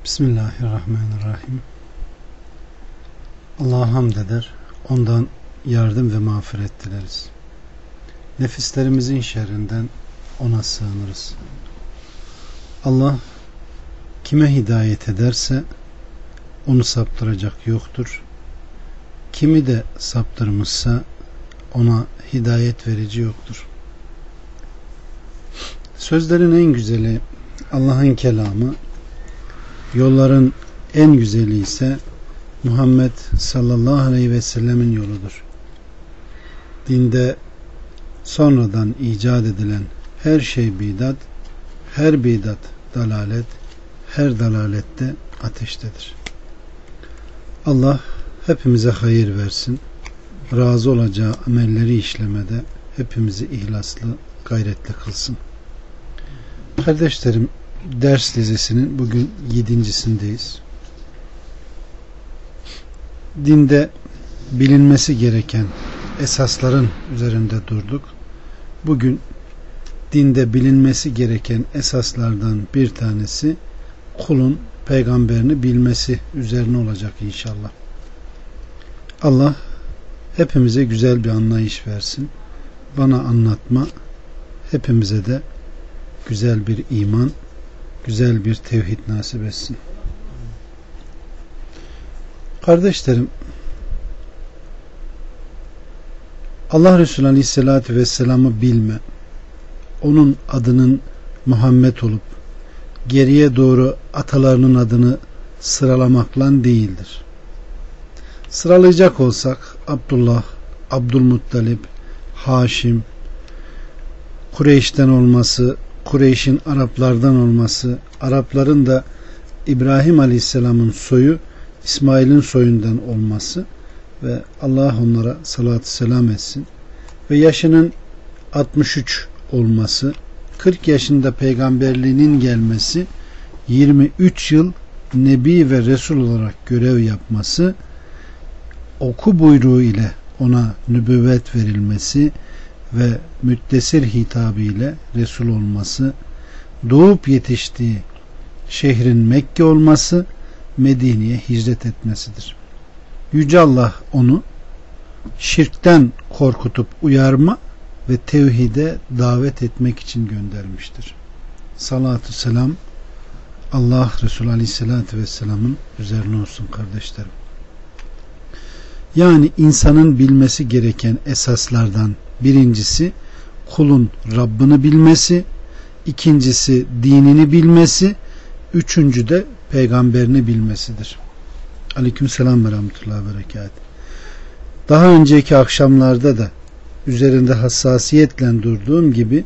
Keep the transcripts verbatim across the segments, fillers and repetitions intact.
Bismillahirrahmanirrahim. Allah'a hamd eder, ondan yardım ve mağfiret dileriz. Nefislerimizin şerrinden ona sığınırız. Allah kime hidayet ederse onu saptıracak yoktur. Kimi de saptırmışsa ona hidayet verici yoktur. Sözlerin en güzeli Allah'ın kelamı, yolların en güzeli ise Muhammed sallallahu aleyhi ve sellemin yoludur. Dinde sonradan icat edilen her şey bidat, her bidat dalalet, her dalalette ateştedir. Allah hepimize hayır versin. Razı olacağı amelleri işlemede hepimizi ihlaslı, gayretli kılsın. Kardeşlerim, ders dizisinin bugün yedincisindeyiz. Dinde bilinmesi gereken esasların üzerinde durduk. Bugün dinde bilinmesi gereken esaslardan bir tanesi kulun peygamberini bilmesi üzerine olacak inşallah. Allah hepimize güzel bir anlayış versin. Bana anlatma, hepimize de güzel bir iman, güzel bir tevhid nasip etsin. Kardeşlerim, Allah Resulü Aleyhisselatü Vesselam'ı bilme, onun adının Muhammed olup geriye doğru atalarının adını sıralamakla değildir. Sıralayacak olsak Abdullah, Abdülmuttalip, Haşim, Kureyş'ten olması, Kureyş'in Araplardan olması, Arapların da İbrahim Aleyhisselam'ın soyu İsmail'in soyundan olması ve Allah onlara salatü selam etsin ve yaşının altmış üç olması, kırk yaşında peygamberliğinin gelmesi, yirmi üç yıl Nebi ve Resul olarak görev yapması, oku buyruğu ile ona nübüvvet verilmesi ve müddessir hitabı ile Resul olması, doğup yetiştiği şehrin Mekke olması, Medine'ye hicret etmesidir. Yüce Allah onu şirkten korkutup uyarma ve tevhide davet etmek için göndermiştir. Salatü selam Allah Resulü Aleyhisselatü Vesselam'ın üzerine olsun kardeşlerim. Yani insanın bilmesi gereken esaslardan birincisi kulun Rabbini bilmesi, ikincisi dinini bilmesi, üçüncü de peygamberini bilmesidir. Aleykümselam ve rahmetullahi ve berekat. Daha önceki akşamlarda da üzerinde hassasiyetle durduğum gibi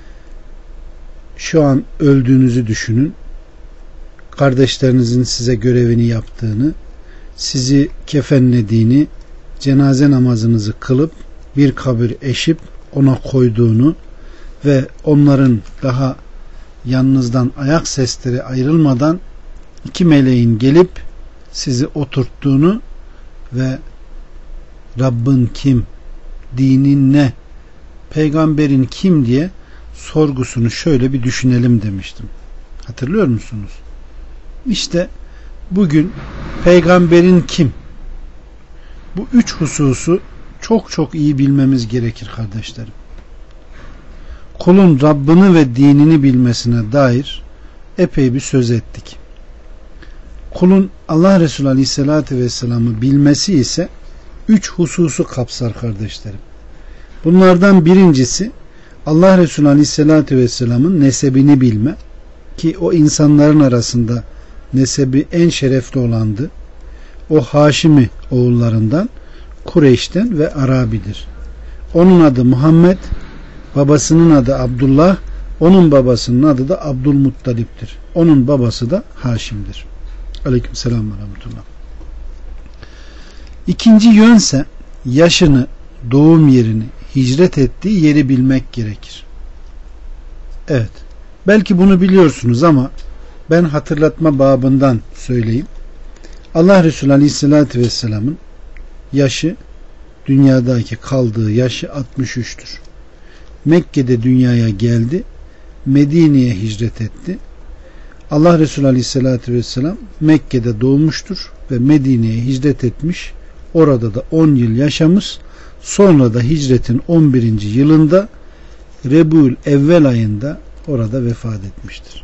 şu an öldüğünüzü düşünün. Kardeşlerinizin size görevini yaptığını, sizi kefenlediğini, cenaze namazınızı kılıp bir kabir eşip ona koyduğunu ve onların daha yanınızdan ayak sesleri ayrılmadan iki meleğin gelip sizi oturttuğunu ve Rabbin kim, dinin ne, peygamberin kim diye sorgusunu şöyle bir düşünelim demiştim. Hatırlıyor musunuz? İşte bugün peygamberin kim? Bu üç hususu çok çok iyi bilmemiz gerekir kardeşlerim. Kulun Rabbini ve dinini bilmesine dair epey bir söz ettik. Kulun Allah Resulü Aleyhisselatü Vesselam'ı bilmesi ise üç hususu kapsar kardeşlerim. Bunlardan birincisi Allah Resulü Aleyhisselatü Vesselam'ın nesebini bilme, ki o insanların arasında nesebi en şerefli olandı. O Haşimi oğullarından, Kureyş'ten ve Arabidir. Onun adı Muhammed, babasının adı Abdullah, onun babasının adı da Abdülmuttalip'tir. Onun babası da Haşim'dir. Aleykümselam ve rahmetullah. İkinci yönse yaşını, doğum yerini, hicret ettiği yeri bilmek gerekir. Evet, belki bunu biliyorsunuz ama ben hatırlatma babından söyleyeyim. Allah Resulü Aleyhisselatü Vesselam'ın yaşı, dünyadaki kaldığı yaşı altmış üçtür. Mekke'de dünyaya geldi, Medine'ye hicret etti. Allah Resulü Aleyhisselatü Vesselam Mekke'de doğmuştur ve Medine'ye hicret etmiş. Orada da on yıl yaşamış. Sonra da hicretin on birinci yılında Rebül Evvel ayında orada vefat etmiştir.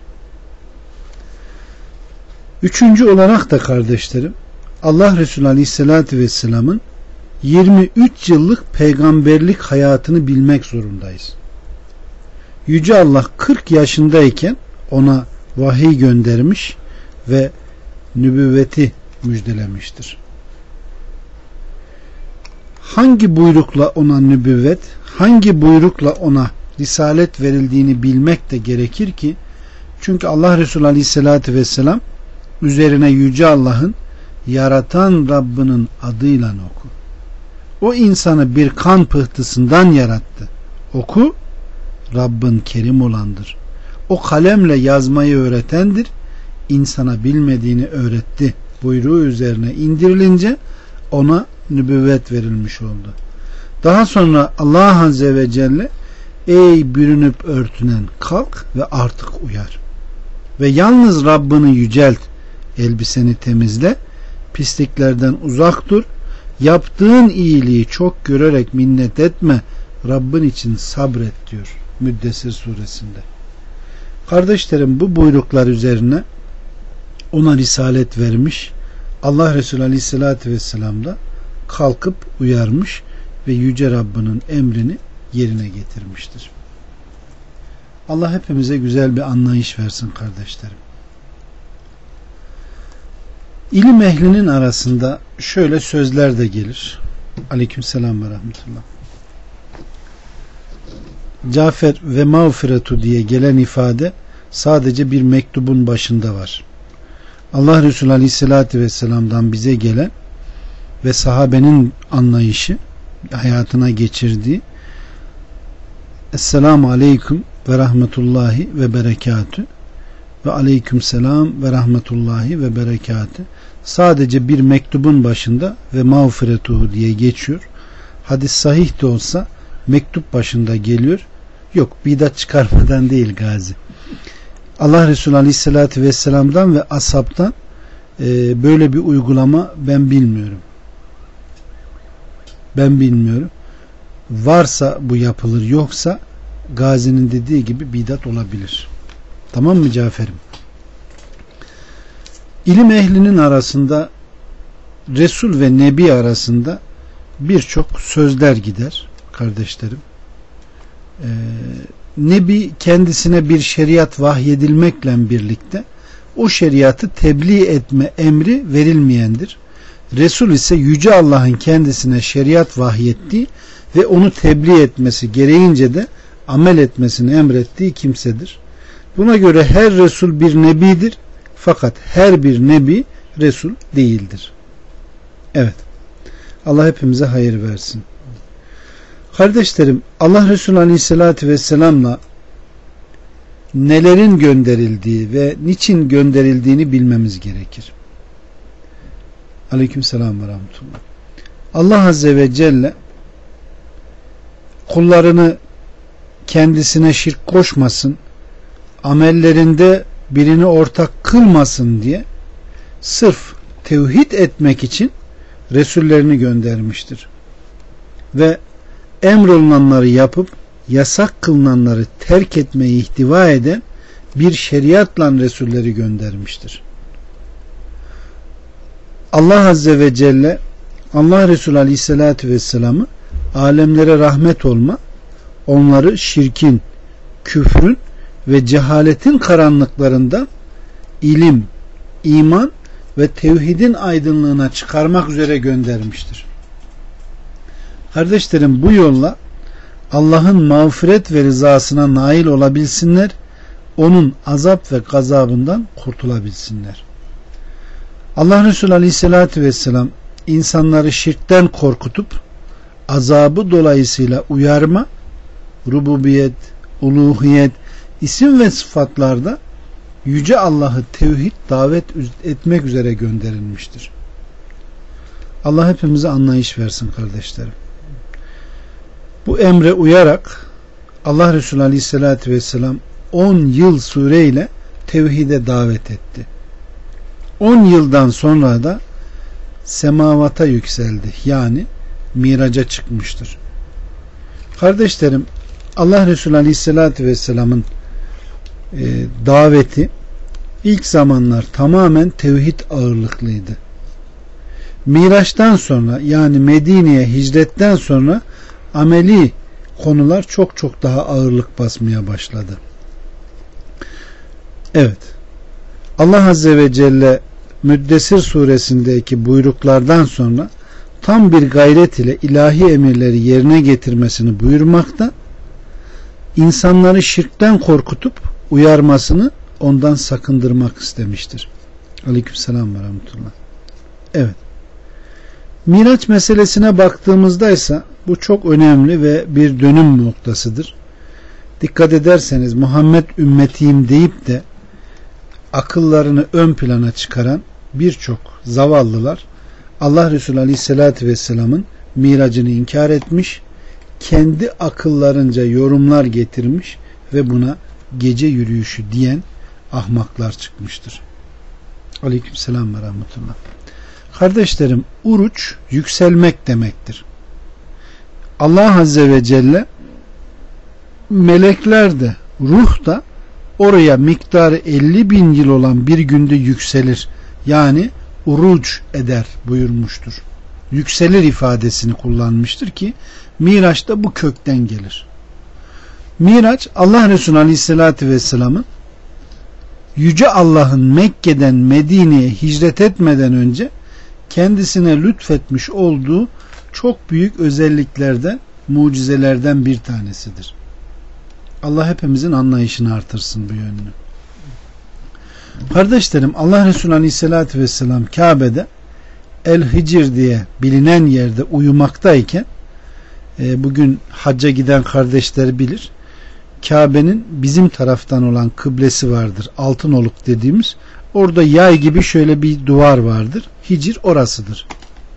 Üçüncü olarak da kardeşlerim, Allah Resulü Aleyhisselatü Vesselam'ın yirmi üç yıllık peygamberlik hayatını bilmek zorundayız. Yüce Allah kırk yaşındayken ona vahiy göndermiş ve nübüvveti müjdelemiştir. Hangi buyrukla ona nübüvvet, hangi buyrukla ona risalet verildiğini bilmek de gerekir ki, çünkü Allah Resulü Aleyhisselatü Vesselam üzerine Yüce Allah'ın yaratan Rabbinin adıyla oku. O insanı bir kan pıhtısından yarattı. Oku, Rabbin kerim olandır. O kalemle yazmayı öğretendir. İnsana bilmediğini öğretti buyruğu üzerine indirilince ona nübüvvet verilmiş oldu. Daha sonra Allah Azze ve Celle, ey bürünüp örtünen, kalk ve artık uyar. Ve yalnız Rabbini yücelt, elbiseni temizle, pisliklerden uzak dur, yaptığın iyiliği çok görerek minnet etme, Rabbin için sabret diyor Müddessir suresinde. Kardeşlerim, bu buyruklar üzerine ona risalet vermiş, Allah Resulü Aleyhisselatü Vesselam da kalkıp uyarmış ve Yüce Rabbinin emrini yerine getirmiştir. Allah hepimize güzel bir anlayış versin kardeşlerim. İlim ehlinin arasında şöyle sözler de gelir. Aleykümselam ve rahmetullah. Cafer ve mağfiretu diye gelen ifade sadece bir mektubun başında var. Allah Resulü Aleyhisselatü Vesselam'dan bize gelen ve sahabenin anlayışı, hayatına geçirdiği Esselamu Aleyküm ve Rahmetullahi ve Berekatü ve Aleyküm Selam ve Rahmetullahi ve Berekatü sadece bir mektubun başında ve mağfiretuhu diye geçiyor. Hadis sahih de olsa mektup başında geliyor. Yok, bidat çıkarmadan değil Gazi. Allah Resulü Aleyhisselatü Vesselam'dan ve ashabtan e, böyle bir uygulama ben bilmiyorum. Ben bilmiyorum. Varsa bu yapılır, yoksa Gazi'nin dediği gibi bidat olabilir. Tamam mı Cafer'im? İlim ehlinin arasında Resul ve Nebi arasında birçok sözler gider kardeşlerim. Ee, Nebi kendisine bir şeriat vahyedilmekle birlikte o şeriatı tebliğ etme emri verilmeyendir. Resul ise Yüce Allah'ın kendisine şeriat vahyettiği ve onu tebliğ etmesi gereğince de amel etmesini emrettiği kimsedir. Buna göre her Resul bir nebidir, fakat her bir nebi Resul değildir. Evet. Allah hepimize hayır versin. Kardeşlerim, Allah Resulü Aleyhisselatü Vesselam'la nelerin gönderildiği ve niçin gönderildiğini bilmemiz gerekir. Aleykümselam ve rahmetullah. Allah Azze ve Celle kullarını kendisine şirk koşmasın, amellerinde birini ortak kılmasın diye sırf tevhid etmek için Resullerini göndermiştir. Ve emrolunanları yapıp yasak kılınanları terk etmeyi ihtiva eden bir şeriatla Resulleri göndermiştir. Allah Azze ve Celle Allah Resulü Aleyhisselatü Vesselam'ı alemlere rahmet olma, onları şirkin, küfrün ve cehaletin karanlıklarında ilim, iman ve tevhidin aydınlığına çıkarmak üzere göndermiştir. Kardeşlerim, bu yolla Allah'ın mağfiret ve rızasına nail olabilsinler, onun azap ve gazabından kurtulabilsinler. Allah Resulü Aleyhisselatü Vesselam insanları şirkten korkutup azabı dolayısıyla uyarma, rububiyet, uluhiyet, isim ve sıfatlarda Yüce Allah'ı tevhid davet etmek üzere gönderilmiştir. Allah hepimize anlayış versin kardeşlerim. Bu emre uyarak Allah Resulü Aleyhisselatü Vesselam on yıl süreyle tevhide davet etti. on yıldan sonra da semavata yükseldi. Yani miraca çıkmıştır. Kardeşlerim, Allah Resulü Aleyhisselatü Vesselam'ın e, daveti ilk zamanlar tamamen tevhid ağırlıklıydı. Miraç'tan sonra, yani Medine'ye hicretten sonra ameli konular çok çok daha ağırlık basmaya başladı. Evet. Allah Azze ve Celle Müddessir suresindeki buyruklardan sonra tam bir gayret ile ilahi emirleri yerine getirmesini buyurmakta, insanları şirkten korkutup uyarmasını ondan sakındırmak istemiştir. Aleykümselam ve rahmetullah. Evet. Miraç meselesine baktığımızda ise bu çok önemli ve bir dönüm noktasıdır. Dikkat ederseniz Muhammed ümmetiyim deyip de akıllarını ön plana çıkaran birçok zavallılar Allah Resulü Aleyhisselatü Vesselam'ın miracını inkar etmiş, kendi akıllarınca yorumlar getirmiş ve buna gece yürüyüşü diyen ahmaklar çıkmıştır. Aleykümselam ve rahmetullah. Kardeşlerim, uruç yükselmek demektir. Allah Azze ve Celle melekler de ruh da oraya miktarı elli bin yıl olan bir günde yükselir. Yani uruç eder buyurmuştur. Yükselir ifadesini kullanmıştır ki Miraç da bu kökten gelir. Miraç, Allah Resulü Aleyhisselatü Vesselam'ın Yüce Allah'ın Mekke'den Medine'ye hicret etmeden önce kendisine lütfetmiş olduğu çok büyük özelliklerden, mucizelerden bir tanesidir. Allah hepimizin anlayışını artırsın bu yönünü. Kardeşlerim, Allah Resulü Aleyhisselatü Vesselam Kabe'de El-Hicr diye bilinen yerde uyumaktayken, e, bugün hacca giden kardeşler bilir, Kabe'nin bizim taraftan olan kıblesi vardır. Altınoluk dediğimiz. Orada yay gibi şöyle bir duvar vardır. Hicr orasıdır.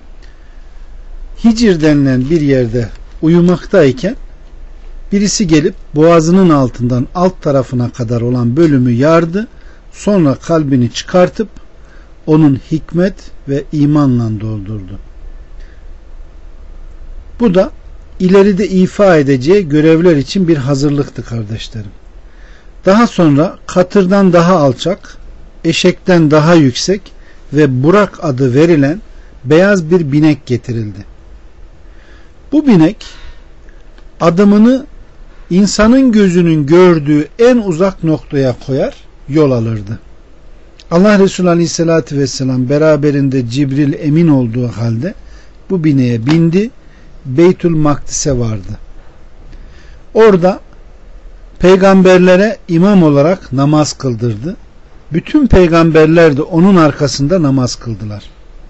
Hicr denilen bir yerde uyumaktayken birisi gelip boğazının altından alt tarafına kadar olan bölümü yardı. Sonra kalbini çıkartıp onun hikmet ve imanla doldurdu. Bu da ileride ifa edeceği görevler için bir hazırlıktı kardeşlerim. Daha sonra katırdan daha alçak, eşekten daha yüksek ve Burak adı verilen beyaz bir binek getirildi. Bu binek adımını insanın gözünün gördüğü en uzak noktaya koyar, yol alırdı. Allah Resulü Aleyhisselatü Vesselam beraberinde Cibril emin olduğu halde bu bineğe bindi, Beytül Makdis'e vardı. Orada peygamberlere imam olarak namaz kıldırdı. Bütün peygamberler de onun arkasında namaz kıldılar.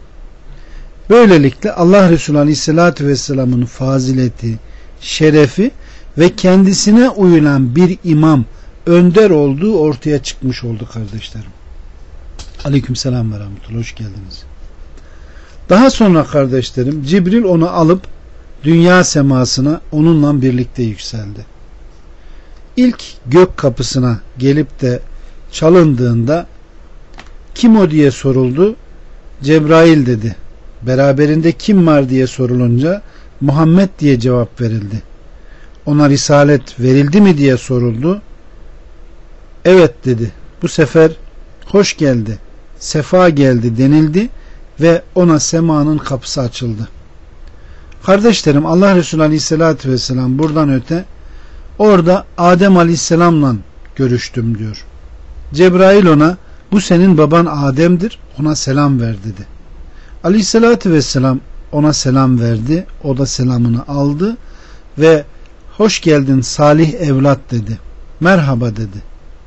Böylelikle Allah Resulü Aleyhisselatü Vesselam'ın fazileti, şerefi ve kendisine uyulan bir imam, önder olduğu ortaya çıkmış oldu kardeşlerim. Aleykümselam ve rahmetullah. Hoş geldiniz. Daha sonra kardeşlerim Cibril onu alıp dünya semasına onunla birlikte yükseldi. İlk gök kapısına gelip de çalındığında kim o diye soruldu. Cebrail dedi. Beraberinde kim var diye sorulunca Muhammed diye cevap verildi. Ona risalet verildi mi diye soruldu. Evet dedi. Bu sefer hoş geldi, sefa geldi denildi ve ona semanın kapısı açıldı. Kardeşlerim, Allah Resulü Aleyhisselatü Vesselam buradan öte orada Adem Aleyhisselam'la görüştüm diyor. Cebrail ona bu senin baban Adem'dir, ona selam ver dedi. Aleyhisselatü Vesselam ona selam verdi, o da selamını aldı ve hoş geldin salih evlat dedi. Merhaba dedi.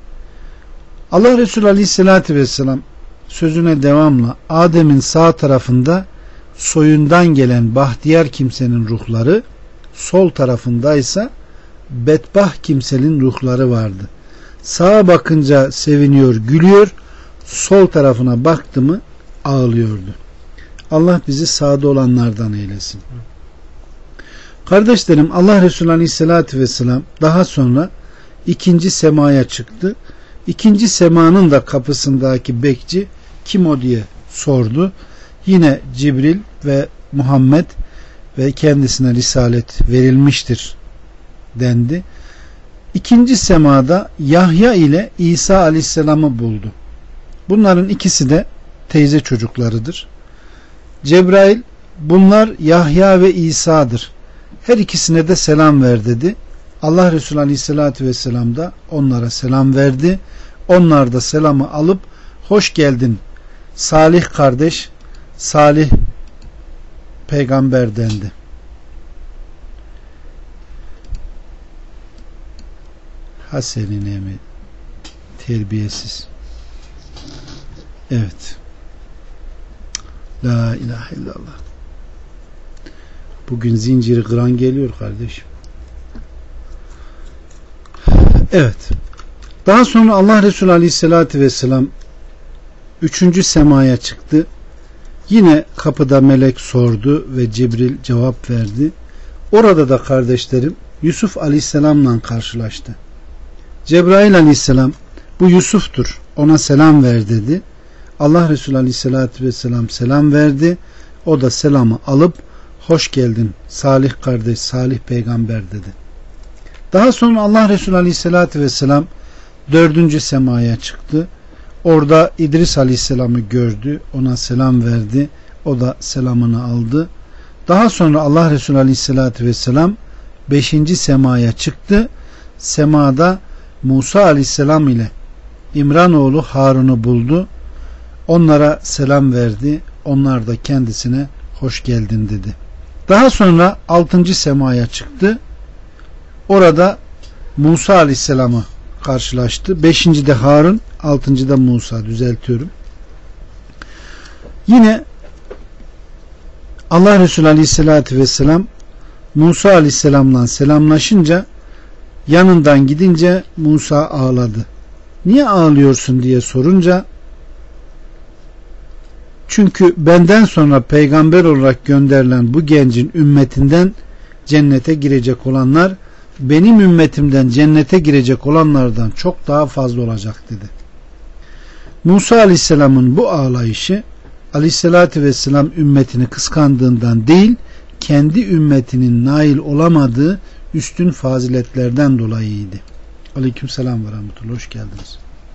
Allah Resulü Aleyhisselatü Vesselam sözüne devamla Adem'in sağ tarafında soyundan gelen bahtiyar kimsenin ruhları, sol tarafındaysa bedbah kimsenin ruhları vardı. Sağa bakınca seviniyor, gülüyor, sol tarafına baktı mı ağlıyordu. Allah bizi sağda olanlardan eylesin. Kardeşlerim, Allah Resulü Aleyhisselatü Vesselam daha sonra ikinci semaya çıktı İkinci semanın da kapısındaki bekçi kim o diye sordu. Yine Cibril ve Muhammed ve kendisine risalet verilmiştir dendi. İkinci semada Yahya ile İsa Aleyhisselam'ı buldu. Bunların ikisi de teyze çocuklarıdır. Cebrail bunlar Yahya ve İsa'dır. Her ikisine de selam ver dedi. Allah Resulü Aleyhisselatü Vesselam da onlara selam verdi. Onlar da selamı alıp hoş geldin Salih kardeş, Salih peygamber dendi. Hasenine mi? Terbiyesiz. Evet. La ilahe illallah. Bugün zinciri kıran geliyor kardeşim. Evet. Daha sonra Allah Resulü Aleyhisselatü Vesselam üçüncü semaya çıktı. Yine kapıda melek sordu ve Cibril cevap verdi. Orada da kardeşlerim Yusuf Aleyhisselam'la karşılaştı. Cebrail Aleyhisselam bu Yusuf'tur, ona selam ver dedi. Allah Resulü Aleyhisselatü Vesselam selam verdi. O da selamı alıp hoş geldin Salih kardeş, Salih peygamber dedi. Daha sonra Allah Resulü Aleyhisselatü Vesselam dördüncü semaya çıktı. Orada İdris Aleyhisselam'ı gördü. Ona selam verdi. O da selamını aldı. Daha sonra Allah Resulü Aleyhisselatü Vesselam beşinci semaya çıktı. Semada Musa Aleyhisselam ile İmran oğlu Harun'u buldu. Onlara selam verdi. Onlar da kendisine hoş geldin dedi. Daha sonra altıncı semaya çıktı. Orada Musa Aleyhisselam'ı karşılaştı. Beşinci de Harun, altıncı da Musa, düzeltiyorum. Yine Allah Resulü Aleyhisselatü Vesselam Musa Aleyhisselam'la selamlaşınca yanından gidince Musa ağladı. Niye ağlıyorsun diye sorunca çünkü benden sonra peygamber olarak gönderilen bu gencin ümmetinden cennete girecek olanlar benim ümmetimden cennete girecek olanlardan çok daha fazla olacak dedi. Musa Aleyhisselam'ın bu ağlayışı Aleyhisselatü Vesselam ümmetini kıskandığından değil, kendi ümmetinin nail olamadığı üstün faziletlerden dolayıydı. Aleykümselam ve rahmetullah. Hoş geldiniz.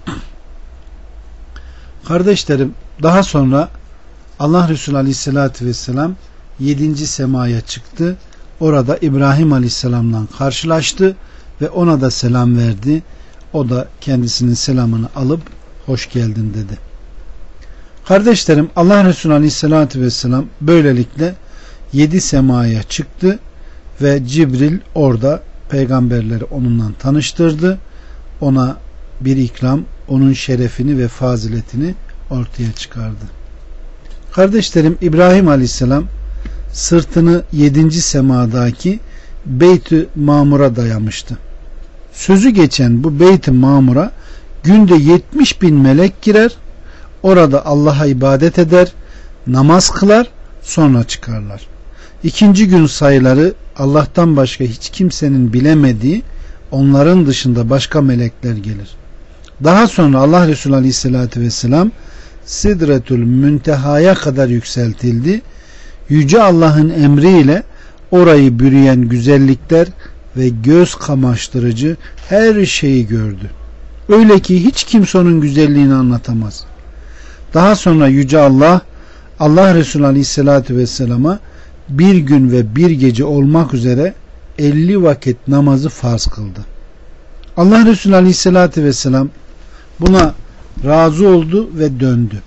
Kardeşlerim, daha sonra Allah Resulü Aleyhisselatü Vesselam yedinci semaya çıktı. Orada İbrahim Aleyhisselam'la karşılaştı ve ona da selam verdi. O da kendisinin selamını alıp hoş geldin dedi. Kardeşlerim, Allah Resulü Aleyhisselatü Vesselam böylelikle yedi semaya çıktı ve Cibril orada peygamberleri onunla tanıştırdı. Ona bir ikram, onun şerefini ve faziletini ortaya çıkardı. Kardeşlerim, İbrahim Aleyhisselam sırtını yedinci semadaki Beyt-i Mamur'a dayamıştı. Sözü geçen bu Beyt-i Mamur'a günde yetmiş bin melek girer, orada Allah'a ibadet eder, namaz kılar, sonra çıkarlar. İkinci gün sayıları Allah'tan başka hiç kimsenin bilemediği, onların dışında başka melekler gelir. Daha sonra Allah Resulü Aleyhisselatü Vesselam Sidretül Münteha'ya kadar yükseltildi. Yüce Allah'ın emriyle orayı bürüyen güzellikler ve göz kamaştırıcı her şeyi gördü. Öyle ki hiç kimse onun güzelliğini anlatamaz. Daha sonra Yüce Allah, Allah Resulü Aleyhisselatü Vesselam'a bir gün ve bir gece olmak üzere elli vakit namazı farz kıldı. Allah Resulü Aleyhisselatü Vesselam buna razı oldu ve döndü.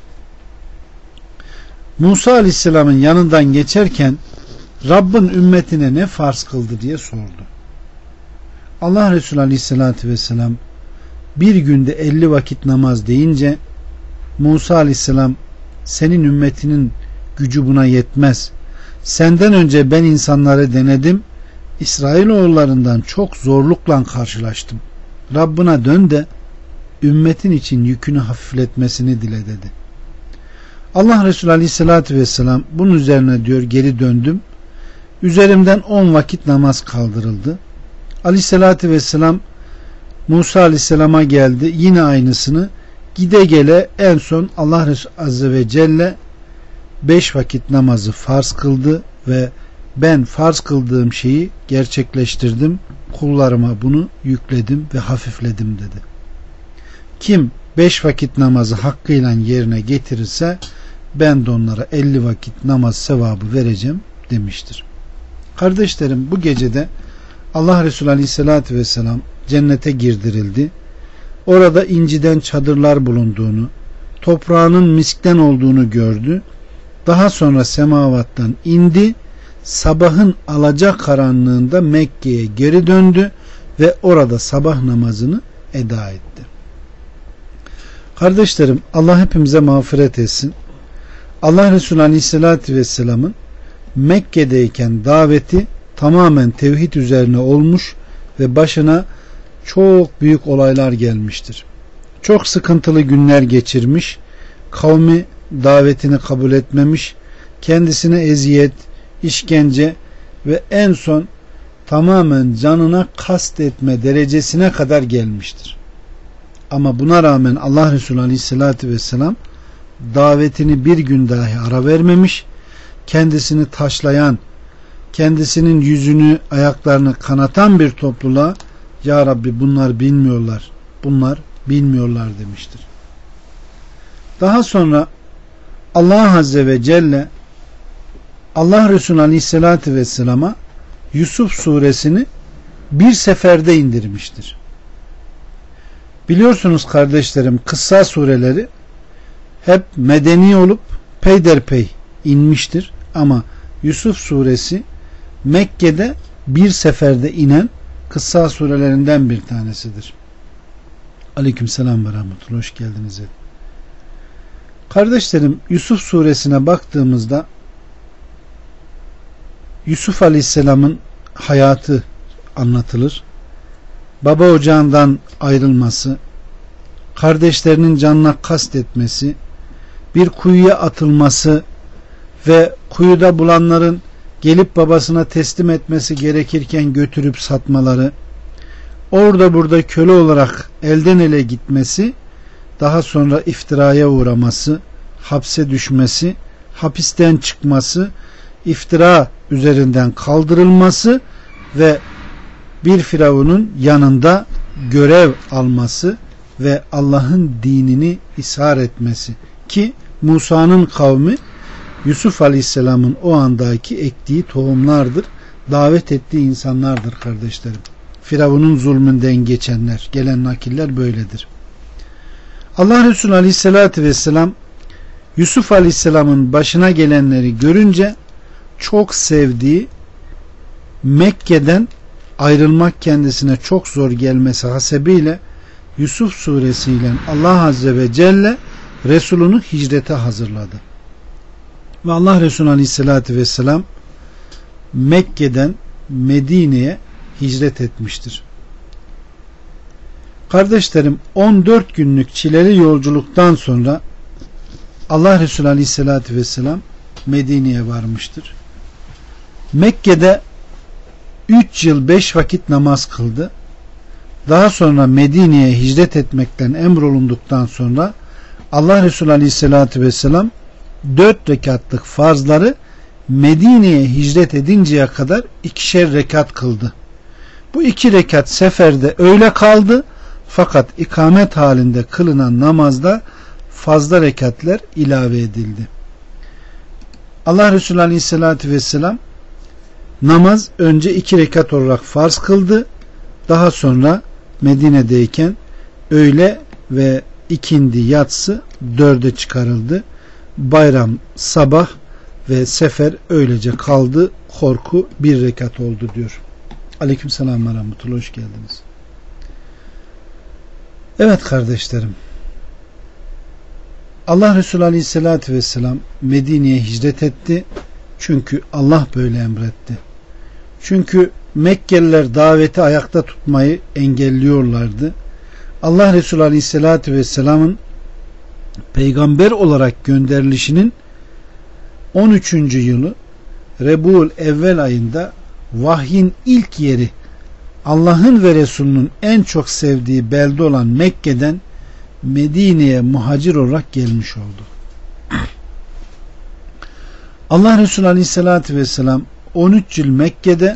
Musa Aleyhisselam'ın yanından geçerken Rabbin ümmetine ne farz kıldı diye sordu. Allah Resulü Aleyhisselatü Vesselam bir günde elli vakit namaz deyince Musa Aleyhisselam senin ümmetinin gücü buna yetmez. Senden önce ben insanları denedim. İsrailoğullarından çok zorlukla karşılaştım. Rabbına dön de ümmetin için yükünü hafifletmesini dile dedi. Allah Resulü Aleyhisselatü Vesselam bunun üzerine diyor geri döndüm. Üzerimden on vakit namaz kaldırıldı. Aleyhisselatü Vesselam Musa Aleyhisselam'a geldi. Yine aynısını gide gele en son Allah Resulü Azze ve Celle beş vakit namazı farz kıldı ve ben farz kıldığım şeyi gerçekleştirdim. Kullarıma bunu yükledim ve hafifledim dedi. Kim beş vakit namazı hakkıyla yerine getirirse ben de onlara elli vakit namaz sevabı vereceğim demiştir. Kardeşlerim, bu gecede Allah Resulü Aleyhisselatü Vesselam cennete girdirildi. Orada inciden çadırlar bulunduğunu, toprağının miskten olduğunu gördü. Daha sonra semavattan indi. Sabahın alacakaranlığında Mekke'ye geri döndü ve orada sabah namazını eda etti. Kardeşlerim, Allah hepimize mağfiret etsin. Allah Resulü Aleyhisselatü Vesselam'ın Mekke'deyken daveti tamamen tevhid üzerine olmuş ve başına çok büyük olaylar gelmiştir. Çok sıkıntılı günler geçirmiş, kavmi davetini kabul etmemiş, kendisine eziyet, işkence ve en son tamamen canına kast etme derecesine kadar gelmiştir. Ama buna rağmen Allah Resulü Aleyhisselatü Vesselam davetini bir gün dahi ara vermemiş, kendisini taşlayan, kendisinin yüzünü, ayaklarını kanatan bir topluluğa Ya Rabbi bunlar bilmiyorlar, bunlar bilmiyorlar demiştir. Daha sonra Allah Azze ve Celle Allah Resulü Aleyhisselatü Vesselam'a Yusuf suresini bir seferde indirmiştir. Biliyorsunuz kardeşlerim, kıssa sureleri hep medeni olup peyderpey inmiştir. Ama Yusuf suresi Mekke'de bir seferde inen kıssa surelerinden bir tanesidir. Aleykümselam ve rahmetullah. Hoş geldiniz. Kardeşlerim, Yusuf suresine baktığımızda Yusuf Aleyhisselam'ın hayatı anlatılır. Baba ocağından ayrılması, kardeşlerinin canına kastetmesi, bir kuyuya atılması ve kuyuda bulanların gelip babasına teslim etmesi gerekirken götürüp satmaları, orada burada köle olarak elden ele gitmesi, daha sonra iftiraya uğraması, hapse düşmesi, hapisten çıkması, iftira üzerinden kaldırılması ve bir firavunun yanında görev alması ve Allah'ın dinini ishar etmesi ki Musa'nın kavmi Yusuf Aleyhisselam'ın o andaki ektiği tohumlardır, davet ettiği insanlardır kardeşlerim. Firavunun zulmünden geçenler, gelen nakiller böyledir. Allah Resulü Aleyhisselatü Vesselam Yusuf Aleyhisselam'ın başına gelenleri görünce çok sevdiği, Mekke'den ayrılmak kendisine çok zor gelmesi hasebiyle Yusuf suresiyle Allah Azze ve Celle Resulünü hicrete hazırladı. Ve Allah Resulü Aleyhisselatü Vesselam Mekke'den Medine'ye hicret etmiştir. Kardeşlerim, on dört günlük çileli yolculuktan sonra Allah Resulü Aleyhisselatü Vesselam Medine'ye varmıştır. Mekke'de üç yıl beş vakit namaz kıldı. Daha sonra Medine'ye hicret etmekten emrolunduktan sonra Allah Resulü Aleyhisselatü Vesselam dört rekatlık farzları Medine'ye hicret edinceye kadar ikişer rekat kıldı. Bu iki rekat seferde öyle kaldı, fakat ikamet halinde kılınan namazda fazla rekatler ilave edildi. Allah Resulü Aleyhisselatü Vesselam namaz önce iki rekat olarak farz kıldı. Daha sonra Medine'deyken öğle ve ikindi yatsı dörde çıkarıldı. Bayram, sabah ve sefer öylece kaldı. Korku bir rekat oldu diyor. Aleykümselam ve rahmetullah. Hoş geldiniz. Evet kardeşlerim, Allah Resulü Aleyhisselatü Vesselam Medine'ye hicret etti. Çünkü Allah böyle emretti. Çünkü Mekkeliler daveti ayakta tutmayı engelliyorlardı. Allah Resulü Aleyhisselatü Vesselam'ın peygamber olarak gönderilişinin on üçüncü yılı Rebul Evvel ayında vahyin ilk yeri Allah'ın ve Resulünün en çok sevdiği belde olan Mekke'den Medine'ye muhacir olarak gelmiş oldu. Allah Resulü Aleyhisselatü Vesselam on üç yıl Mekke'de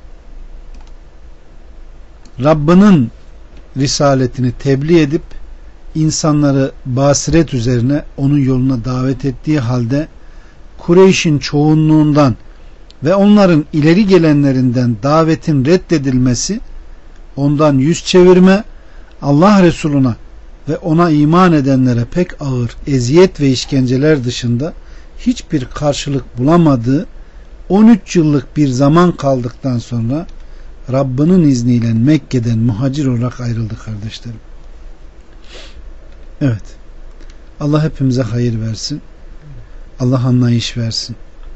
Rabbinin risaletini tebliğ edip insanları basiret üzerine onun yoluna davet ettiği halde Kureyş'in çoğunluğundan ve onların ileri gelenlerinden davetin reddedilmesi, ondan yüz çevirme, Allah Resuluna ve ona iman edenlere pek ağır eziyet ve işkenceler dışında hiçbir karşılık bulamadığı on üç yıllık bir zaman kaldıktan sonra Rabbinin izniyle Mekke'den muhacir olarak ayrıldı kardeşlerim. Evet. Allah hepimize hayır versin. Allah anlayış versin.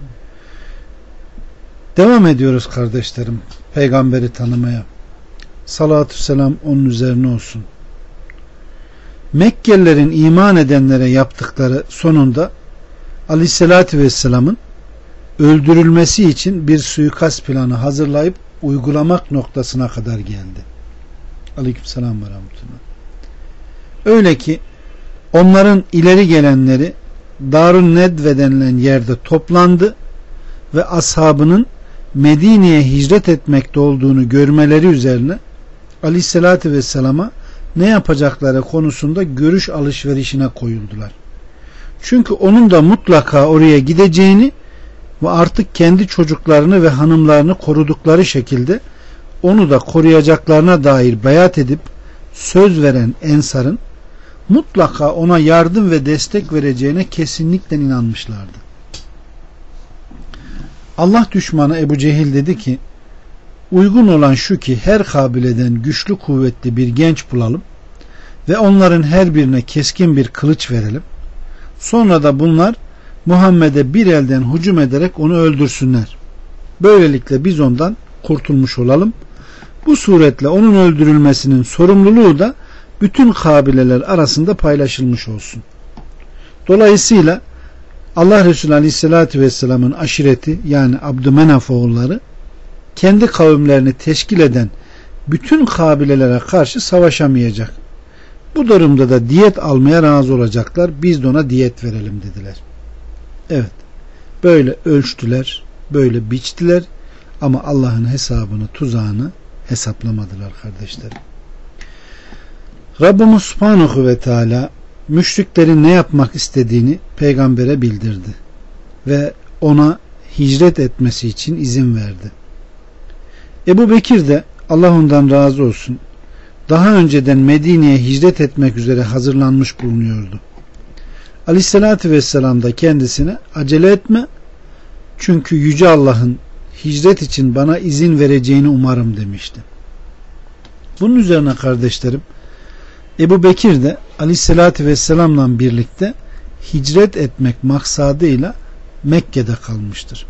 Devam ediyoruz kardeşlerim. Peygamberi tanımaya. Salatü selam onun üzerine olsun. Mekkelilerin iman edenlere yaptıkları sonunda Aleyhisselatü Vesselam'ın öldürülmesi için bir suikast planı hazırlayıp uygulamak noktasına kadar geldi. Aleykümselam ve rahmetullah. Öyle ki onların ileri gelenleri Darun Nedve denilen yerde toplandı ve ashabının Medine'ye hicret etmekte olduğunu görmeleri üzerine Aleyhisselatü Vesselam'a ne yapacakları konusunda görüş alışverişine koyuldular. Çünkü onun da mutlaka oraya gideceğini ve artık kendi çocuklarını ve hanımlarını korudukları şekilde onu da koruyacaklarına dair beyat edip söz veren Ensar'ın mutlaka ona yardım ve destek vereceğine kesinlikle inanmışlardı. Allah düşmanı Ebu Cehil dedi ki, uygun olan şu ki her kabileden güçlü kuvvetli bir genç bulalım ve onların her birine keskin bir kılıç verelim. Sonra da bunlar Muhammed'e bir elden hücum ederek onu öldürsünler. Böylelikle biz ondan kurtulmuş olalım. Bu suretle onun öldürülmesinin sorumluluğu da bütün kabileler arasında paylaşılmış olsun. Dolayısıyla Allah Resulü Aleyhisselatü Vesselam'ın aşireti yani Abdümenaf oğulları kendi kavimlerini teşkil eden bütün kabilelere karşı savaşamayacak. Bu durumda da diyet almaya razı olacaklar. Biz de ona diyet verelim dediler. Evet. Böyle ölçtüler, böyle biçtiler ama Allah'ın hesabını, tuzağını hesaplamadılar kardeşlerim. Rabbimiz Subhanahu ve Teala müşriklerin ne yapmak istediğini peygambere bildirdi ve ona hicret etmesi için izin verdi. Ebu Bekir de Allah ondan razı olsun daha önceden Medine'ye hicret etmek üzere hazırlanmış bulunuyordu. Aleyhissalatü vesselam da kendisine acele etme çünkü Yüce Allah'ın hicret için bana izin vereceğini umarım demişti. Bunun üzerine kardeşlerim Ebu Bekir de Aleyhisselatü Vesselam'la birlikte hicret etmek maksadıyla Mekke'de kalmıştır.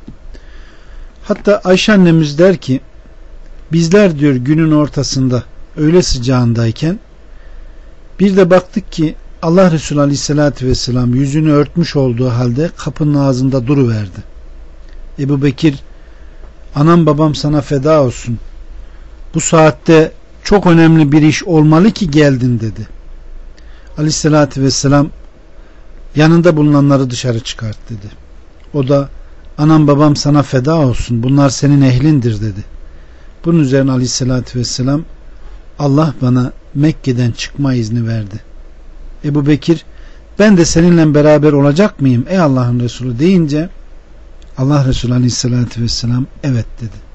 Hatta Ayşe annemiz der ki bizler diyor günün ortasında öğle sıcağındayken bir de baktık ki Allah Resulü Aleyhisselatü Vesselam yüzünü örtmüş olduğu halde kapının ağzında duruverdi. Ebu Bekir anam babam sana feda olsun. Bu saatte çok önemli bir iş olmalı ki geldin dedi. Aleyhissalatü vesselam yanında bulunanları dışarı çıkart dedi. O da anam babam sana feda olsun bunlar senin ehlindir dedi. Bunun üzerine Aleyhissalatü vesselam Allah bana Mekke'den çıkma izni verdi. Ebu Bekir ben de seninle beraber olacak mıyım ey Allah'ın Resulü deyince Allah Resulü Aleyhissalatü vesselam evet dedi.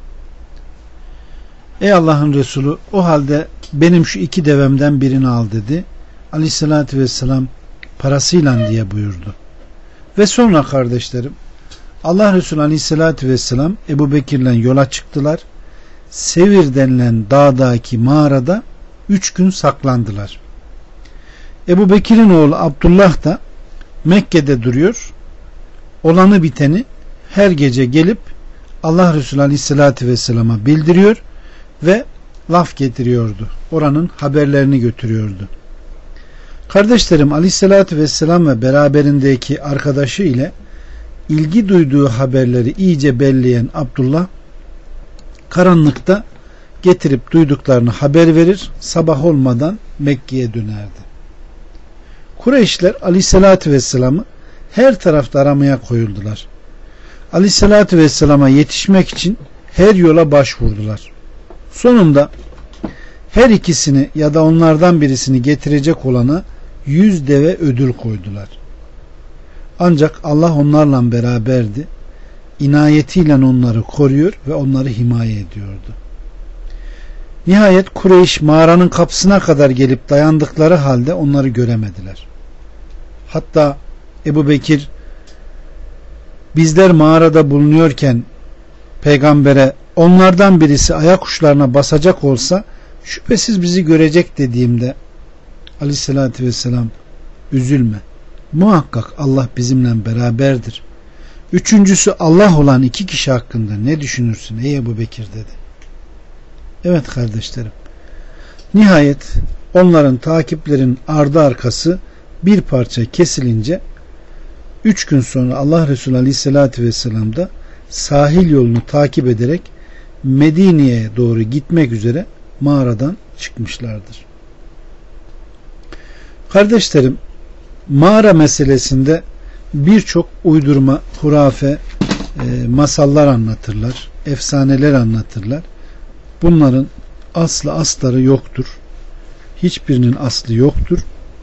Ey Allah'ın Resulü o halde benim şu iki devemden birini al dedi. Aleyhissalatü vesselam parasıyla diye buyurdu. Ve sonra kardeşlerim Allah Resulü Aleyhissalatü vesselam Ebu Bekir'le yola çıktılar. Sevir denilen dağdaki mağarada üç gün saklandılar. Ebu Bekir'in oğlu Abdullah da Mekke'de duruyor. Olanı biteni her gece gelip Allah Resulü Aleyhissalatü vesselama bildiriyor ve laf getiriyordu. Oranın haberlerini götürüyordu. Kardeşlerim Aleyhissalatü vesselam ve beraberindeki arkadaşı ile ilgi duyduğu haberleri iyice belleyen Abdullah karanlıkta getirip duyduklarını haber verir, sabah olmadan Mekke'ye dönerdi. Kureyşler Aleyhisselatü Vesselam'ı her tarafta aramaya koyuldular. Aleyhisselatü Vesselam'a yetişmek için her yola başvurdular. Sonunda her ikisini ya da onlardan birisini getirecek olana yüz deve ödül koydular. Ancak Allah onlarla beraberdi. İnayetiyle onları koruyor ve onları himaye ediyordu. Nihayet Kureyş mağaranın kapısına kadar gelip dayandıkları halde onları göremediler. Hatta Ebu Bekir, bizler mağarada bulunuyorken peygambere onlardan birisi ayak uçlarına basacak olsa şüphesiz bizi görecek dediğimde Aleyhisselatü Vesselam, üzülme, muhakkak Allah bizimle beraberdir. Üçüncüsü Allah olan iki kişi hakkında ne düşünürsün ey Ebu Bekir dedi. Evet kardeşlerim, nihayet onların takiplerin ardı arkası bir parça kesilince üç gün sonra Allah Resulü Aleyhisselatü Vesselam da sahil yolunu takip ederek Medine'ye doğru gitmek üzere mağaradan çıkmışlardır. Kardeşlerim, mağara meselesinde birçok uydurma, hurafe, e, masallar anlatırlar, efsaneler anlatırlar. Bunların aslı astarı yoktur. Hiçbirinin aslı yoktur.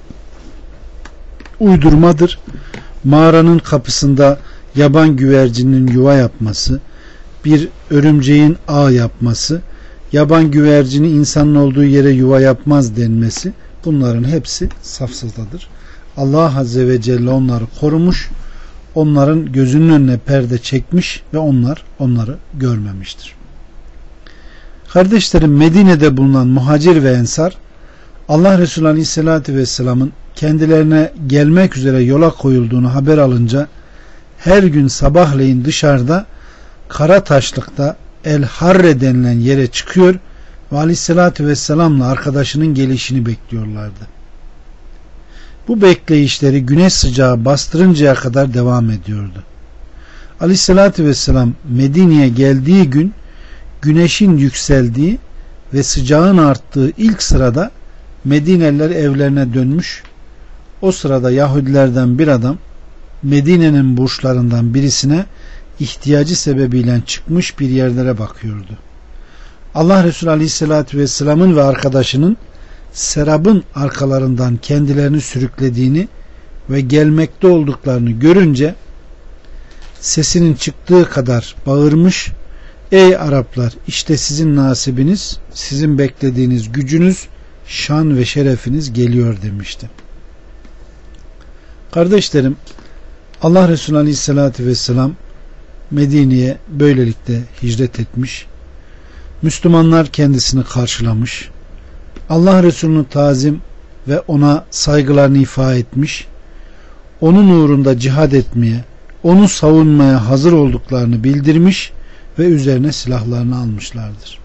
Uydurmadır. Mağaranın kapısında yaban güvercinin yuva yapması, bir örümceğin ağ yapması, yaban güvercini insanın olduğu yere yuva yapmaz denmesi, bunların hepsi safsatadır. Allah Azze ve Celle onları korumuş, onların gözünün önüne perde çekmiş ve onlar onları görmemiştir. Kardeşlerim, Medine'de bulunan muhacir ve ensar Allah Resulü Aleyhisselatü Vesselam'ın kendilerine gelmek üzere yola koyulduğunu haber alınca her gün sabahleyin dışarıda kara taşlıkta El Harre denilen yere çıkıyor ve Aleyhisselatü Vesselam'la arkadaşının gelişini bekliyorlardı. Bu bekleyişleri güneş sıcağı bastırıncaya kadar devam ediyordu. Aleyhisselatü Vesselam Medine'ye geldiği gün güneşin yükseldiği ve sıcağın arttığı ilk sırada Medineliler evlerine dönmüş. O sırada Yahudilerden bir adam Medine'nin burçlarından birisine ihtiyacı sebebiyle çıkmış bir yerlere bakıyordu. Allah Resulü Aleyhisselatü Vesselam'ın ve arkadaşının serabın arkalarından kendilerini sürüklediğini ve gelmekte olduklarını görünce sesinin çıktığı kadar bağırmış, ey Araplar, işte sizin nasibiniz, sizin beklediğiniz gücünüz, şan ve şerefiniz geliyor demişti. Kardeşlerim, Allah Resulü Aleyhisselatü Vesselam Medine'ye böylelikle hicret etmiş. Müslümanlar kendisini karşılamış. Allah Resulü'nü tazim ve ona saygılarını ifade etmiş. Onun uğrunda cihad etmeye, onu savunmaya hazır olduklarını bildirmiş ve üzerine silahlarını almışlardır.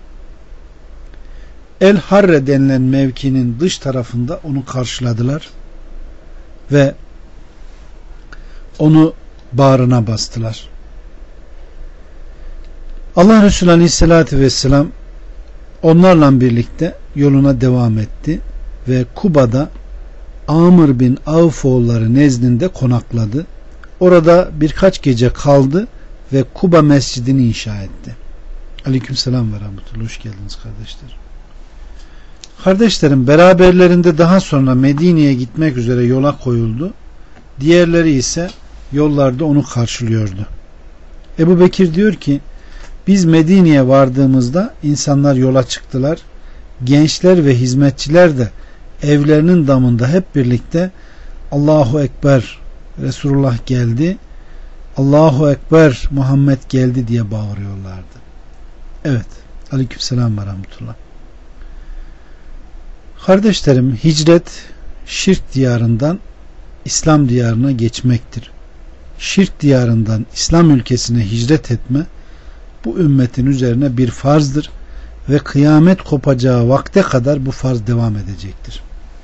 El Harre denilen mevkinin dış tarafında onu karşıladılar ve onu bağrına bastılar. Allah Resulü Aleyhisselatü Vesselam onlarla birlikte yoluna devam etti ve Kuba'da Amr bin Avf oğulları nezdinde konakladı. Orada birkaç gece kaldı ve Kuba mescidini inşa etti. Aleykümselam ve rahmetullah. Hoş geldiniz kardeşler. Kardeşlerim, beraberlerinde daha sonra Medine'ye gitmek üzere yola koyuldu. Diğerleri ise yollarda onu karşılıyordu. Ebu Bekir diyor ki, biz Medine'ye vardığımızda insanlar yola çıktılar. Gençler ve hizmetçiler de evlerinin damında hep birlikte Allahu Ekber, Resulullah geldi, Allahu Ekber, Muhammed geldi diye bağırıyorlardı. Evet. Aleykümselam ve rahmetullah. Kardeşlerim, hicret şirk diyarından İslam diyarına geçmektir. Şirk diyarından İslam ülkesine hicret etme bu ümmetin üzerine bir farzdır ve kıyamet kopacağı vakte kadar bu farz devam edecektir.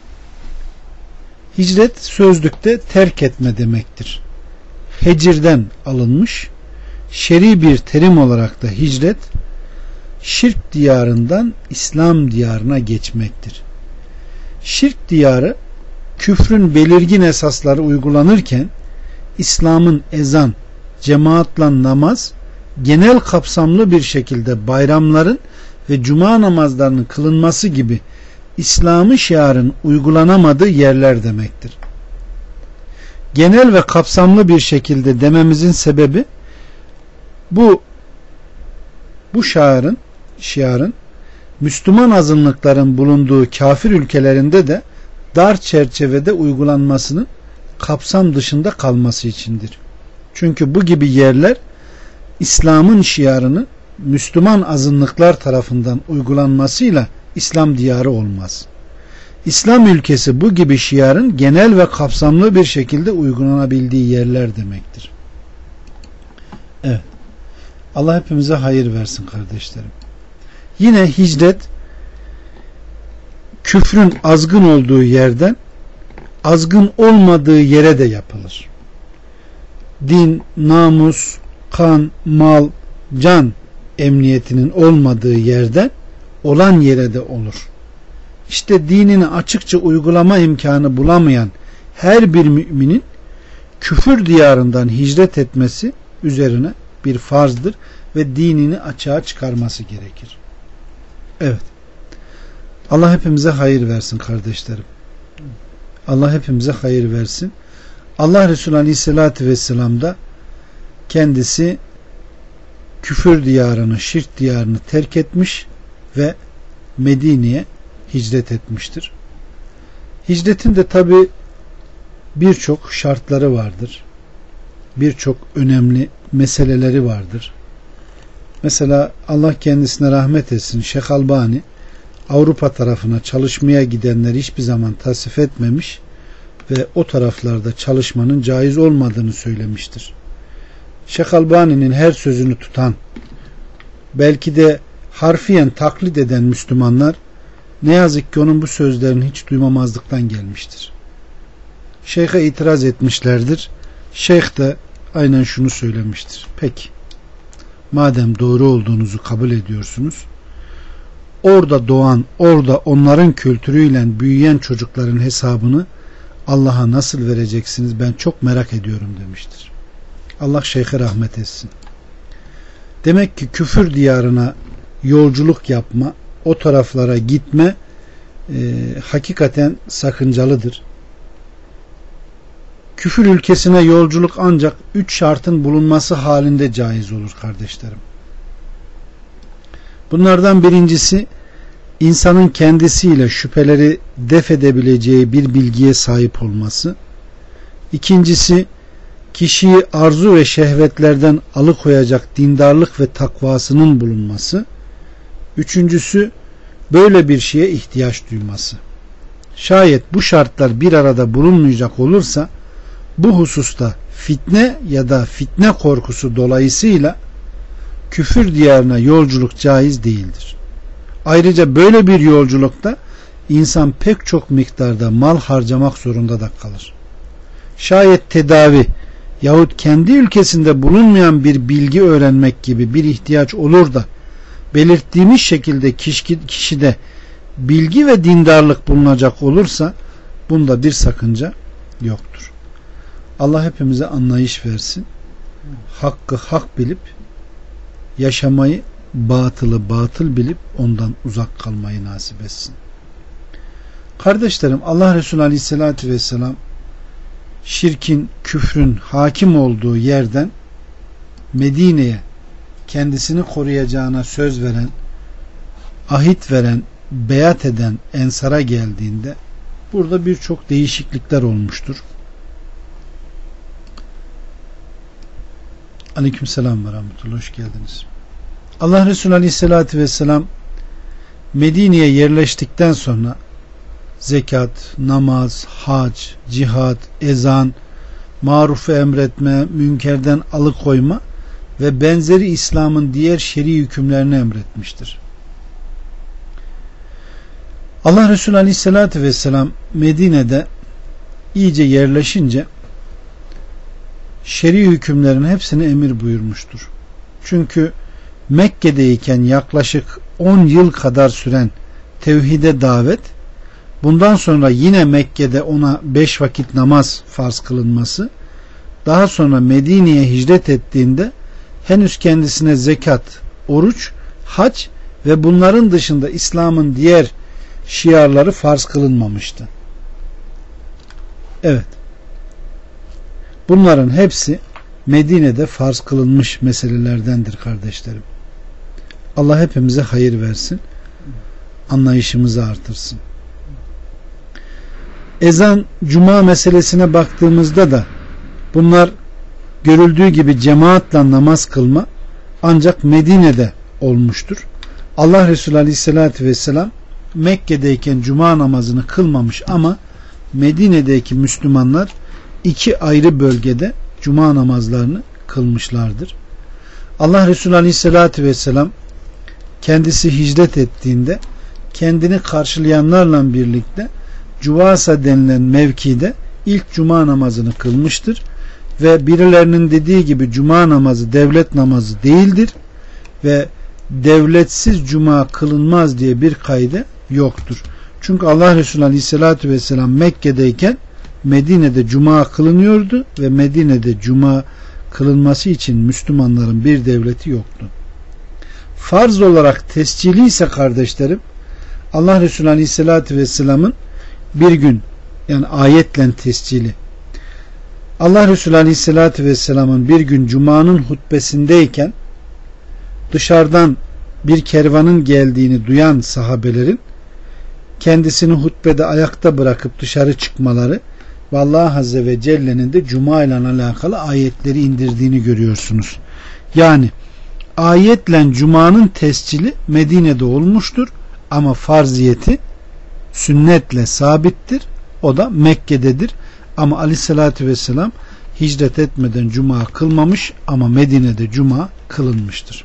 Hicret sözlükte terk etme demektir. Hecirden alınmış, şer'i bir terim olarak da hicret şirk diyarından İslam diyarına geçmektir. Şirk diyarı küfrün belirgin esasları uygulanırken İslam'ın ezan, cemaatla namaz, genel kapsamlı bir şekilde bayramların ve cuma namazlarının kılınması gibi İslam'ı şiarın uygulanamadığı yerler demektir. Genel ve kapsamlı bir şekilde dememizin sebebi bu bu şiarın, şiarın Müslüman azınlıkların bulunduğu kafir ülkelerinde de dar çerçevede uygulanmasının kapsam dışında kalması içindir. Çünkü bu gibi yerler İslam'ın şiarını Müslüman azınlıklar tarafından uygulanmasıyla İslam diyarı olmaz. İslam ülkesi bu gibi şiarın genel ve kapsamlı bir şekilde uygulanabildiği yerler demektir. Evet. Allah hepimize hayır versin kardeşlerim. Yine hicret küfrün azgın olduğu yerden azgın olmadığı yere de yapılır. Din, namus, kan, mal, can emniyetinin olmadığı yerden olan yere de olur. İşte dinini açıkça uygulama imkanı bulamayan her bir müminin küfür diyarından hicret etmesi üzerine bir farzdır ve dinini açığa çıkarması gerekir. Evet. Allah hepimize hayır versin kardeşlerim. Allah hepimize hayır versin. Allah Resulü Aleyhisselatü Vesselam da kendisi küfür diyarını, şirk diyarını terk etmiş ve Medine'ye hicret etmiştir. Hicretin de tabi birçok şartları vardır. Birçok önemli meseleleri vardır. Mesela Allah kendisine rahmet etsin, Şeyh Albani Avrupa tarafına çalışmaya gidenleri hiçbir zaman tasvip etmemiş ve o taraflarda çalışmanın caiz olmadığını söylemiştir. Şeyh Albani'nin her sözünü tutan, belki de harfiyen taklit eden Müslümanlar ne yazık ki onun bu sözlerini hiç duymamazlıktan gelmiştir. Şeyh'e itiraz etmişlerdir. Şeyh de aynen şunu söylemiştir. Peki, madem doğru olduğunuzu kabul ediyorsunuz, orada doğan, orada onların kültürüyle büyüyen çocukların hesabını Allah'a nasıl vereceksiniz, ben çok merak ediyorum demiştir. Allah şeyhe rahmet etsin. Demek ki küfür diyarına yolculuk yapma, o taraflara gitme e, hakikaten sakıncalıdır. Küfür ülkesine yolculuk ancak üç şartın bulunması halinde caiz olur kardeşlerim. Bunlardan birincisi, insanın kendisiyle şüpheleri def edebileceği bir bilgiye sahip olması. İkincisi, kişiyi arzu ve şehvetlerden alıkoyacak dindarlık ve takvasının bulunması. Üçüncüsü, böyle bir şeye ihtiyaç duyması. Şayet bu şartlar bir arada bulunmayacak olursa, bu hususta fitne ya da fitne korkusu dolayısıyla küfür diyarına yolculuk caiz değildir. Ayrıca böyle bir yolculukta insan pek çok miktarda mal harcamak zorunda da kalır. Şayet tedavi yahut kendi ülkesinde bulunmayan bir bilgi öğrenmek gibi bir ihtiyaç olur da belirttiğimiz şekilde kişi, kişide bilgi ve dindarlık bulunacak olursa bunda bir sakınca yoktur. Allah hepimize anlayış versin. Hakkı hak bilip yaşamayı, batılı batıl bilip ondan uzak kalmayı nasip etsin. Kardeşlerim, Allah Resulü Aleyhisselatü Vesselam şirkin, küfrün hakim olduğu yerden Medine'ye kendisini koruyacağına söz veren, ahit veren, beyat eden Ensar'a geldiğinde burada birçok değişiklikler olmuştur. Aleykümselam ve rahmetullah, hoş geldiniz. Allah Resulü Aleyhisselatü Vesselam Medine'ye yerleştikten sonra zekat, namaz, hac, cihad, ezan, marufu emretme, münkerden alıkoyma ve benzeri İslam'ın diğer şer'i hükümlerini emretmiştir. Allah Resulü Aleyhisselatü Vesselam Medine'de iyice yerleşince şer'i hükümlerin hepsini emir buyurmuştur. Çünkü Mekke'deyken yaklaşık on yıl kadar süren tevhide davet, bundan sonra yine Mekke'de ona beş vakit namaz farz kılınması, daha sonra Medine'ye hicret ettiğinde henüz kendisine zekat, oruç, hac ve bunların dışında İslam'ın diğer şiarları farz kılınmamıştı. Evet. Bunların hepsi Medine'de farz kılınmış meselelerdendir kardeşlerim. Allah hepimize hayır versin. Anlayışımızı artırsın. Ezan, cuma meselesine baktığımızda da bunlar görüldüğü gibi cemaatle namaz kılma ancak Medine'de olmuştur. Allah Resulü Aleyhisselatü Vesselam Mekke'deyken cuma namazını kılmamış ama Medine'deki Müslümanlar iki ayrı bölgede cuma namazlarını kılmışlardır. Allah Resulü Aleyhisselatü Vesselam kendisi hicret ettiğinde kendini karşılayanlarla birlikte Cuvasa denilen mevkide ilk cuma namazını kılmıştır ve birilerinin dediği gibi cuma namazı devlet namazı değildir ve devletsiz cuma kılınmaz diye bir kaide yoktur. Çünkü Allah Resulü Aleyhisselatü Vesselam Mekke'deyken Medine'de cuma kılınıyordu ve Medine'de cuma kılınması için Müslümanların bir devleti yoktu. Farz olarak tescili ise kardeşlerim, Allah Resulü Aleyhisselatü Vesselam'ın bir gün, yani ayetle tescili, Allah Resulü Aleyhisselatü Vesselam'ın bir gün Cuma'nın hutbesindeyken dışarıdan bir kervanın geldiğini duyan sahabelerin kendisini hutbede ayakta bırakıp dışarı çıkmaları ve Allah Azze ve Celle'nin de Cuma ile alakalı ayetleri indirdiğini görüyorsunuz. Yani ayetle Cuma'nın tescili Medine'de olmuştur ama farziyeti sünnetle sabittir. O da Mekke'dedir. Ama Aleyhisselatü Vesselam hicret etmeden Cuma kılmamış ama Medine'de Cuma kılınmıştır.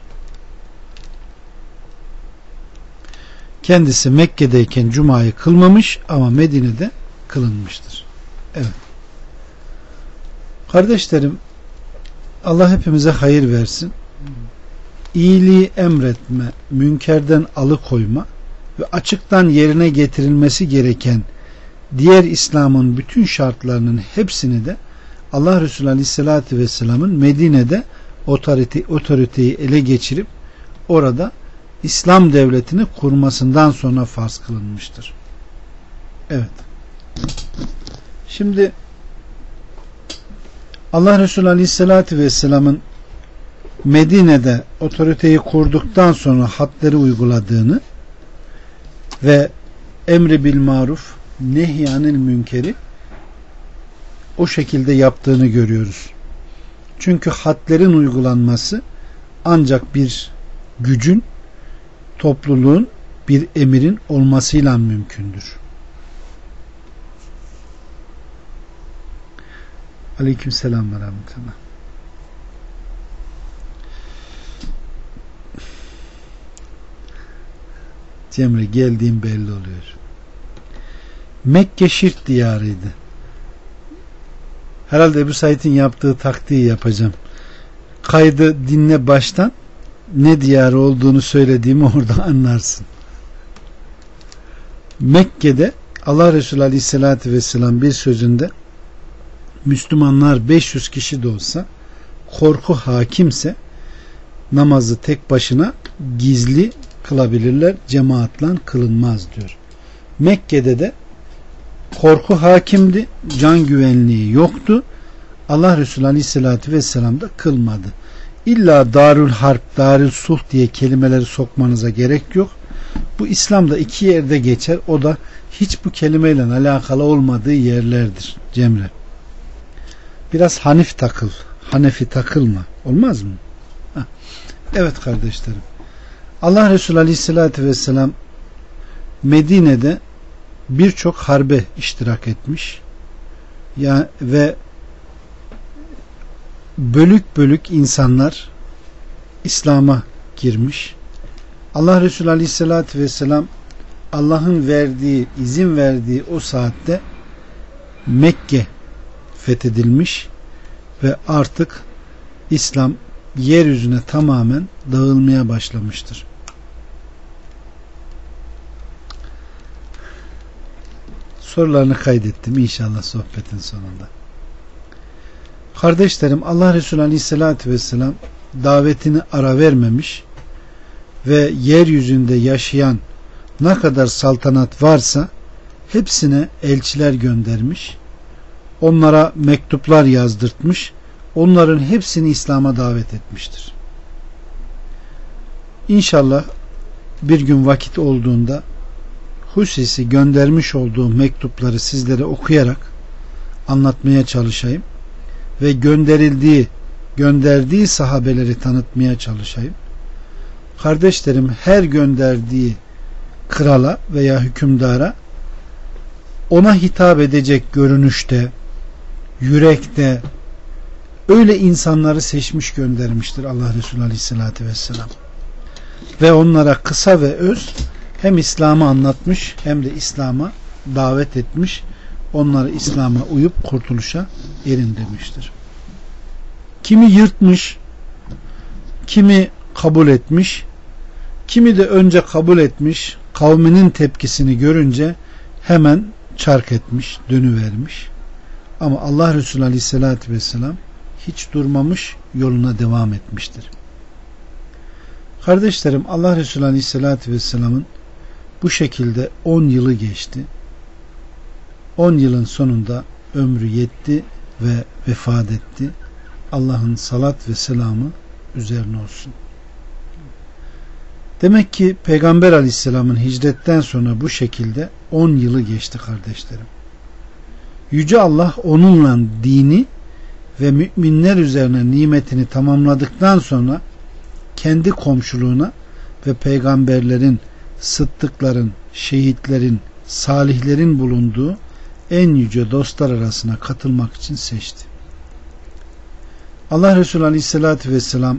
Kendisi Mekke'deyken Cuma'yı kılmamış ama Medine'de kılınmıştır. Evet. Kardeşlerim, Allah hepimize hayır versin. İyiliği emretme, münkerden alıkoyma ve açıktan yerine getirilmesi gereken diğer İslam'ın bütün şartlarının hepsini de Allah Resulü Aleyhisselatü Vesselam'ın Medine'de otorite, otoriteyi ele geçirip orada İslam devletini kurmasından sonra farz kılınmıştır. Evet. Şimdi Allah Resulü Aleyhisselatü Vesselam'ın Medine'de otoriteyi kurduktan sonra hadleri uyguladığını ve emri bil maruf nehyanil münkeri o şekilde yaptığını görüyoruz. Çünkü hadlerin uygulanması ancak bir gücün, topluluğun, bir emirin olmasıyla mümkündür. Aleykümselam ve rahmetullah. Cemre, geldiğim belli oluyor. Mekke şirk diyarıydı. Herhalde Ebu Said'in yaptığı taktiği yapacağım. Kaydı dinle baştan, ne diyarı olduğunu söylediğimi orada anlarsın. Mekke'de Allah Resulü Aleyhisselatü Vesselam bir sözünde Müslümanlar beş yüz kişi de olsa korku hakimse namazı tek başına gizli kılabilirler, cemaatle kılınmaz diyor. Mekke'de de korku hakimdi, can güvenliği yoktu. Allah Resulü Aleyhisselatü Vesselam da kılmadı. İlla darül harp, darül sulh diye kelimeleri sokmanıza gerek yok. Bu İslam'da iki yerde geçer. O da hiç bu kelimeyle alakalı olmadığı yerlerdir Cemre. Biraz Hanif takıl, Hanefi takılma. Olmaz mı? Heh. Evet kardeşlerim. Allah Resulü Aleyhisselatü Vesselam Medine'de birçok harbe iştirak etmiş. Ya ve bölük bölük insanlar İslam'a girmiş. Allah Resulü Aleyhisselatü Vesselam Allah'ın verdiği, izin verdiği o saatte Mekke fethedilmiş ve artık İslam yeryüzüne tamamen dağılmaya başlamıştır. Sorularını kaydettim inşallah sohbetin sonunda. Kardeşlerim, Allah Resulü Aleyhisselatü Vesselam davetini ara vermemiş ve yeryüzünde yaşayan ne kadar saltanat varsa hepsine elçiler göndermiş, onlara mektuplar yazdırtmış, onların hepsini İslam'a davet etmiştir. İnşallah bir gün vakit olduğunda hususi göndermiş olduğu mektupları sizlere okuyarak anlatmaya çalışayım ve gönderildiği, gönderdiği sahabeleri tanıtmaya çalışayım. Kardeşlerim, her gönderdiği krala veya hükümdara ona hitap edecek görünüşte, yürekte öyle insanları seçmiş göndermiştir Allah Resulü Aleyhisselatü Vesselam. Ve onlara kısa ve öz hem İslam'ı anlatmış hem de İslam'a davet etmiş, onları İslam'a uyup kurtuluşa erin demiştir. Kimi yırtmış, kimi kabul etmiş, kimi de önce kabul etmiş, kavminin tepkisini görünce hemen çark etmiş, dönüvermiş. Ama Allah Resulü Aleyhisselatü Vesselam hiç durmamış, yoluna devam etmiştir. Kardeşlerim, Allah Resulü Aleyhisselatü Vesselam'ın bu şekilde on yılı geçti. on yılın sonunda ömrü yetti ve vefat etti. Allah'ın salat ve selamı üzerine olsun. Demek ki Peygamber Aleyhisselam'ın hicretten sonra bu şekilde on yılı geçti kardeşlerim. Yüce Allah onunla dini ve müminler üzerine nimetini tamamladıktan sonra kendi komşuluğuna ve peygamberlerin, sıddıkların, şehitlerin, salihlerin bulunduğu en yüce dostlar arasına katılmak için seçti. Allah Resulü Aleyhisselatü Vesselam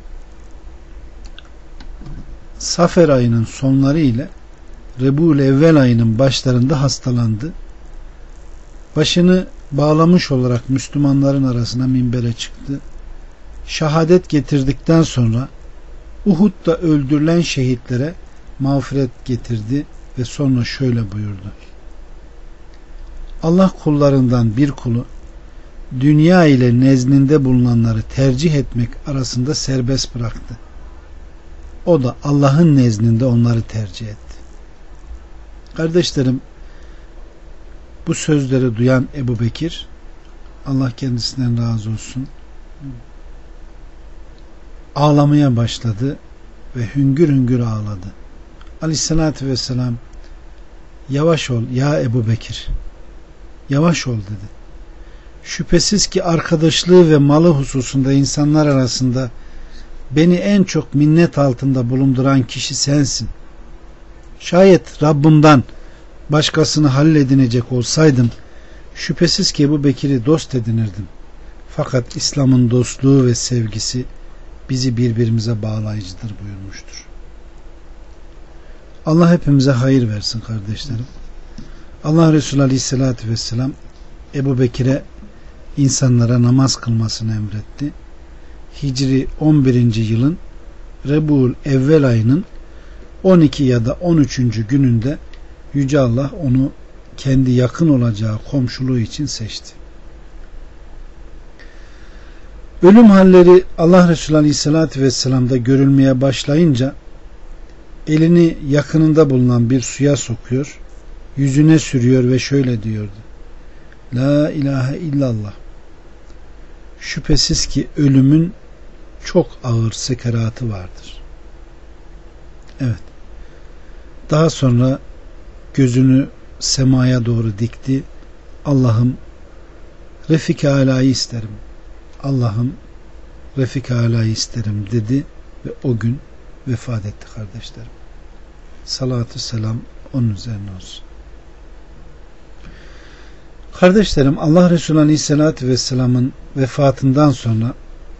Safer ayının sonları ile Rebul Evvel ayının başlarında hastalandı. Başını bağlamış olarak Müslümanların arasına minbere çıktı. Şehadet getirdikten sonra Uhud'da öldürülen şehitlere mağfiret getirdi ve sonra şöyle buyurdu: Allah kullarından bir kulu dünya ile nezdinde bulunanları tercih etmek arasında serbest bıraktı. O da Allah'ın nezdinde onları tercih etti. Kardeşlerim, bu sözleri duyan Ebu Bekir, Allah kendisinden razı olsun, ağlamaya başladı ve hüngür hüngür ağladı. Aleyhissalatü vesselam, yavaş ol ya Ebu Bekir, yavaş ol dedi. Şüphesiz ki arkadaşlığı ve malı hususunda insanlar arasında beni en çok minnet altında bulunduran kişi sensin. Şayet Rabbimden başkasını halledinecek olsaydım şüphesiz ki Ebu Bekir'i dost edinirdim. Fakat İslam'ın dostluğu ve sevgisi bizi birbirimize bağlayıcıdır buyurmuştur. Allah hepimize hayır versin kardeşlerim. Allah Resulü Aleyhisselatü Vesselam Ebu Bekir'e insanlara namaz kılmasını emretti. Hicri on birinci yılın Rebul Evvel ayının on iki ya da on üçüncü gününde Yüce Allah onu kendi yakın olacağı komşuluğu için seçti. Ölüm halleri Allah Resulü Aleyhisselatü Vesselam'da görülmeye başlayınca elini yakınında bulunan bir suya sokuyor, yüzüne sürüyor ve şöyle diyordu: La ilahe illallah. Şüphesiz ki ölümün çok ağır sekeratı vardır. Evet. Daha sonra gözünü semaya doğru dikti. Allah'ım Refik-i Alâ'yı isterim. Allah'ım Refik-i Alâ'yı isterim dedi ve o gün vefat etti kardeşlerim. Salatü selam onun üzerine olsun. Kardeşlerim, Allah Resulü Aleyhisselatü Vesselam'ın vefatından sonra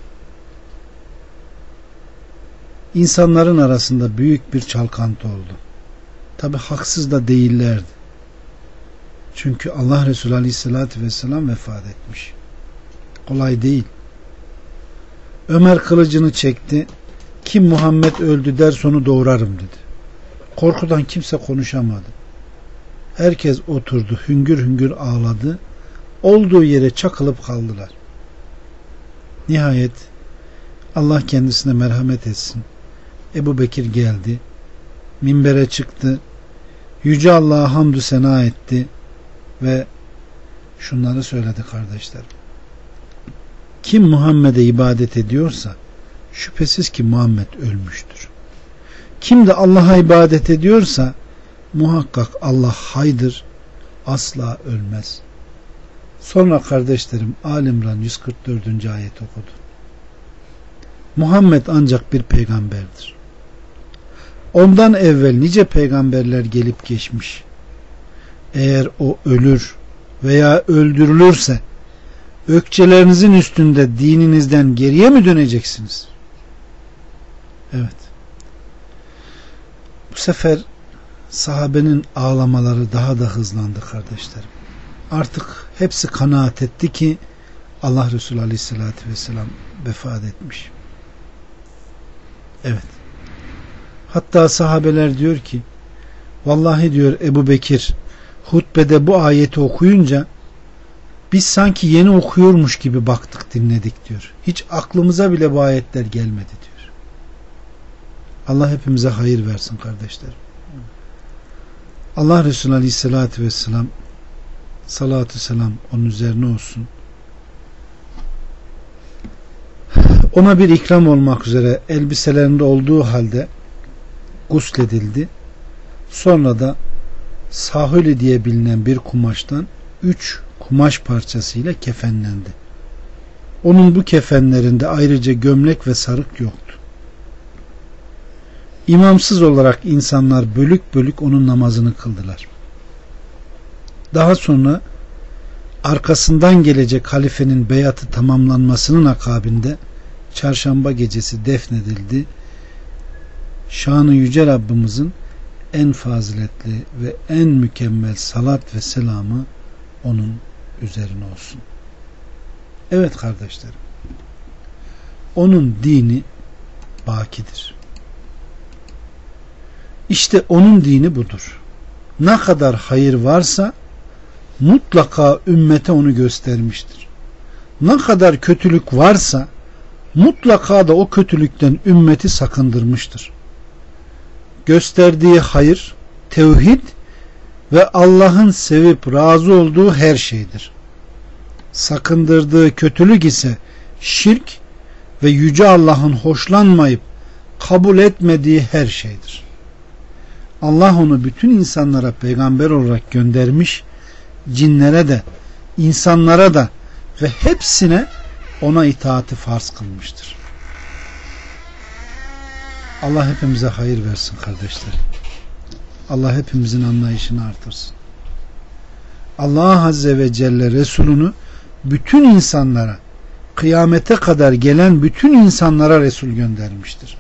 insanların arasında büyük bir çalkantı oldu. Tabi haksız da değillerdi. Çünkü Allah Resulü Aleyhisselatü Vesselam vefat etmiş. Kolay değil. Ömer kılıcını çekti. Kim Muhammed öldü der onu doğrarım dedi. Korkudan kimse konuşamadı. Herkes oturdu, hüngür hüngür ağladı. Olduğu yere çakılıp kaldılar. Nihayet Allah kendisine merhamet etsin. Ebu Bekir geldi. Minbere çıktı. Yüce Allah'a hamdü sena etti ve şunları söyledi kardeşlerim. Kim Muhammed'e ibadet ediyorsa şüphesiz ki Muhammed ölmüştür. Kim de Allah'a ibadet ediyorsa muhakkak Allah haydır, asla ölmez. Sonra kardeşlerim Ali İmran yüz kırk dördüncü ayet okudu. Muhammed ancak bir peygamberdir. Ondan evvel nice peygamberler gelip geçmiş. Eğer o ölür veya öldürülürse ökçelerinizin üstünde dininizden geriye mi döneceksiniz? Evet. Bu sefer sahabenin ağlamaları daha da hızlandı kardeşlerim. Artık hepsi kanaat etti ki Allah Resulü Aleyhisselatü Vesselam vefat etmiş. Evet. Hatta sahabeler diyor ki vallahi diyor Ebu Bekir hutbede bu ayeti okuyunca biz sanki yeni okuyormuş gibi baktık dinledik diyor. Hiç aklımıza bile bu ayetler gelmedi diyor. Allah hepimize hayır versin kardeşlerim. Allah Resulü Aleyhisselatü Vesselam salatü selam onun üzerine olsun. Ona bir ikram olmak üzere elbiselerinde olduğu halde gusledildi. Sonra da sahili diye bilinen bir kumaştan üç kumaş parçasıyla kefenlendi. Onun bu kefenlerinde ayrıca gömlek ve sarık yoktu. İmamsız olarak insanlar bölük bölük onun namazını kıldılar. Daha sonra arkasından gelecek halifenin beyatı tamamlanmasının akabinde çarşamba gecesi defnedildi. Şanı yüce Rabbimizin en faziletli ve en mükemmel salat ve selamı onun üzerine olsun. Evet kardeşlerim, onun dini bakidir. İşte onun dini budur. Ne kadar hayır varsa mutlaka ümmete onu göstermiştir. Ne kadar kötülük varsa mutlaka da o kötülükten ümmeti sakındırmıştır. Gösterdiği hayır, tevhid ve Allah'ın sevip razı olduğu her şeydir. Sakındırdığı kötülük ise şirk ve yüce Allah'ın hoşlanmayıp kabul etmediği her şeydir. Allah onu bütün insanlara peygamber olarak göndermiş, cinlere de, insanlara da ve hepsine ona itaati farz kılmıştır. Allah hepimize hayır versin kardeşlerim. Allah hepimizin anlayışını artırsın. Allah Azze ve Celle Resulünü bütün insanlara, kıyamete kadar gelen bütün insanlara Resul göndermiştir.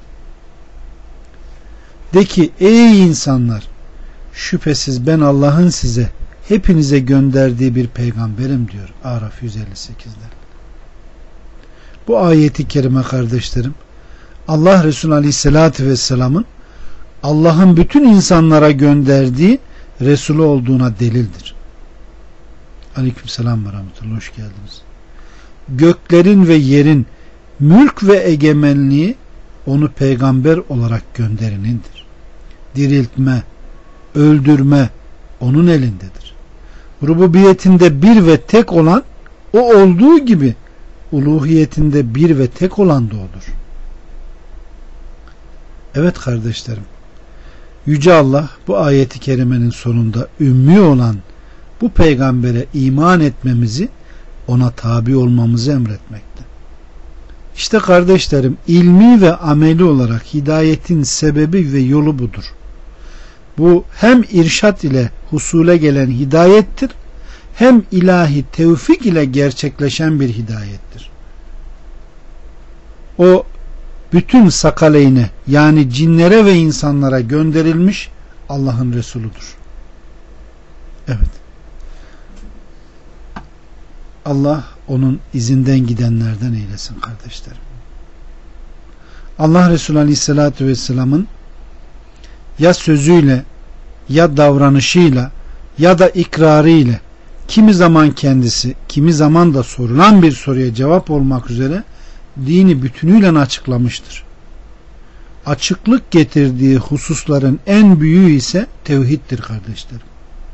De ki ey insanlar, şüphesiz ben Allah'ın size hepinize gönderdiği bir peygamberim diyor Araf yüz elli sekiz'de. Bu ayeti kerime kardeşlerim, Allah Resulü Aleyhisselatü Vesselam'ın Allah'ın bütün insanlara gönderdiği Resulü olduğuna delildir. Aleykümselam ve rahmetullah, hoş geldiniz. Göklerin ve yerin mülk ve egemenliği onu peygamber olarak gönderenindir. Diriltme, öldürme onun elindedir. Rububiyetinde bir ve tek olan o olduğu gibi uluhiyetinde bir ve tek olan da odur. Evet kardeşlerim, Yüce Allah bu ayeti kerimenin sonunda ümmi olan bu peygambere iman etmemizi, ona tabi olmamızı emretmekte. İşte kardeşlerim, ilmi ve ameli olarak hidayetin sebebi ve yolu budur. Bu hem irşat ile husule gelen hidayettir, hem ilahi tevfik ile gerçekleşen bir hidayettir. O bütün sakaleyne, yani cinlere ve insanlara gönderilmiş Allah'ın Resuludur. Evet. Allah onun izinden gidenlerden eylesin kardeşlerim. Allah Resulü Aleyhisselatü Vesselam'ın ya sözüyle ya davranışıyla ya da ikrarıyla kimi zaman kendisi, kimi zaman da sorulan bir soruya cevap olmak üzere dini bütünüyle açıklamıştır. Açıklık getirdiği hususların en büyüğü ise tevhiddir kardeşlerim.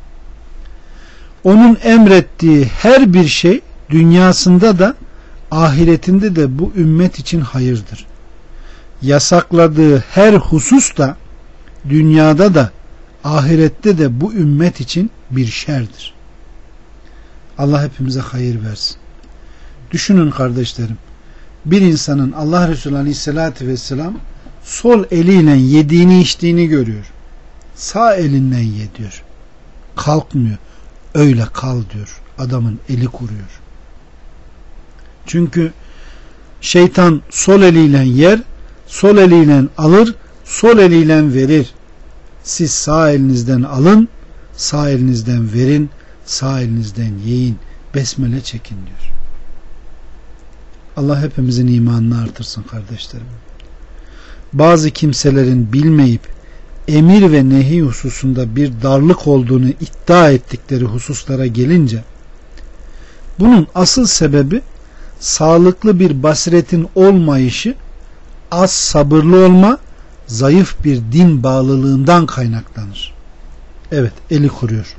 Onun emrettiği her bir şey dünyasında da ahiretinde de bu ümmet için hayırdır. Yasakladığı her husus da dünyada da ahirette de bu ümmet için bir şerdir. Allah hepimize hayır versin. Düşünün kardeşlerim. Bir insanın Allah Resulü Aleyhisselatü Vesselam sol eliyle yediğini içtiğini görüyor. Sağ elinden ye diyor. Kalkmıyor. Öyle kal diyor. Adamın eli kuruyor. Çünkü şeytan sol eliyle yer, sol eliyle alır, sol eliyle verir. Siz sağ elinizden alın, sağ elinizden verin, sağ elinizden yiyin, besmele çekin diyor. Allah hepimizin imanını artırsın kardeşlerim. Bazı kimselerin bilmeyip emir ve nehi hususunda bir darlık olduğunu iddia ettikleri hususlara gelince bunun asıl sebebi sağlıklı bir basiretin olmayışı, az sabırlı olma, zayıf bir din bağlılığından kaynaklanır. Evet, eli kuruyor.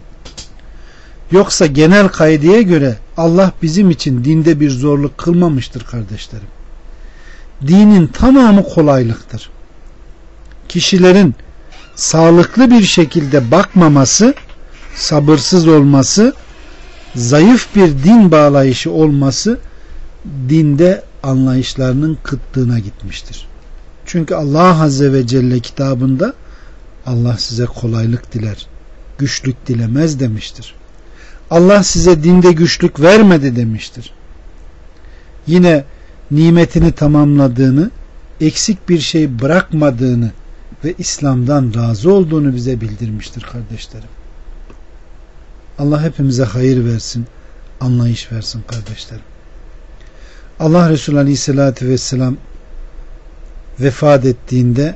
Yoksa genel kaideye göre Allah bizim için dinde bir zorluk kılmamıştır kardeşlerim. Dinin tamamı kolaylıktır. Kişilerin sağlıklı bir şekilde bakmaması, sabırsız olması, zayıf bir din bağlayışı olması dinde anlayışlarının kıtlığına gitmiştir. Çünkü Allah Azze ve Celle kitabında Allah size kolaylık diler, güçlük dilemez demiştir. Allah size dinde güçlük vermedi demiştir. Yine nimetini tamamladığını, eksik bir şey bırakmadığını ve İslam'dan razı olduğunu bize bildirmiştir kardeşlerim. Allah hepimize hayır versin, anlayış versin kardeşlerim. Allah Resulü Aleyhisselatü Vesselam vefat ettiğinde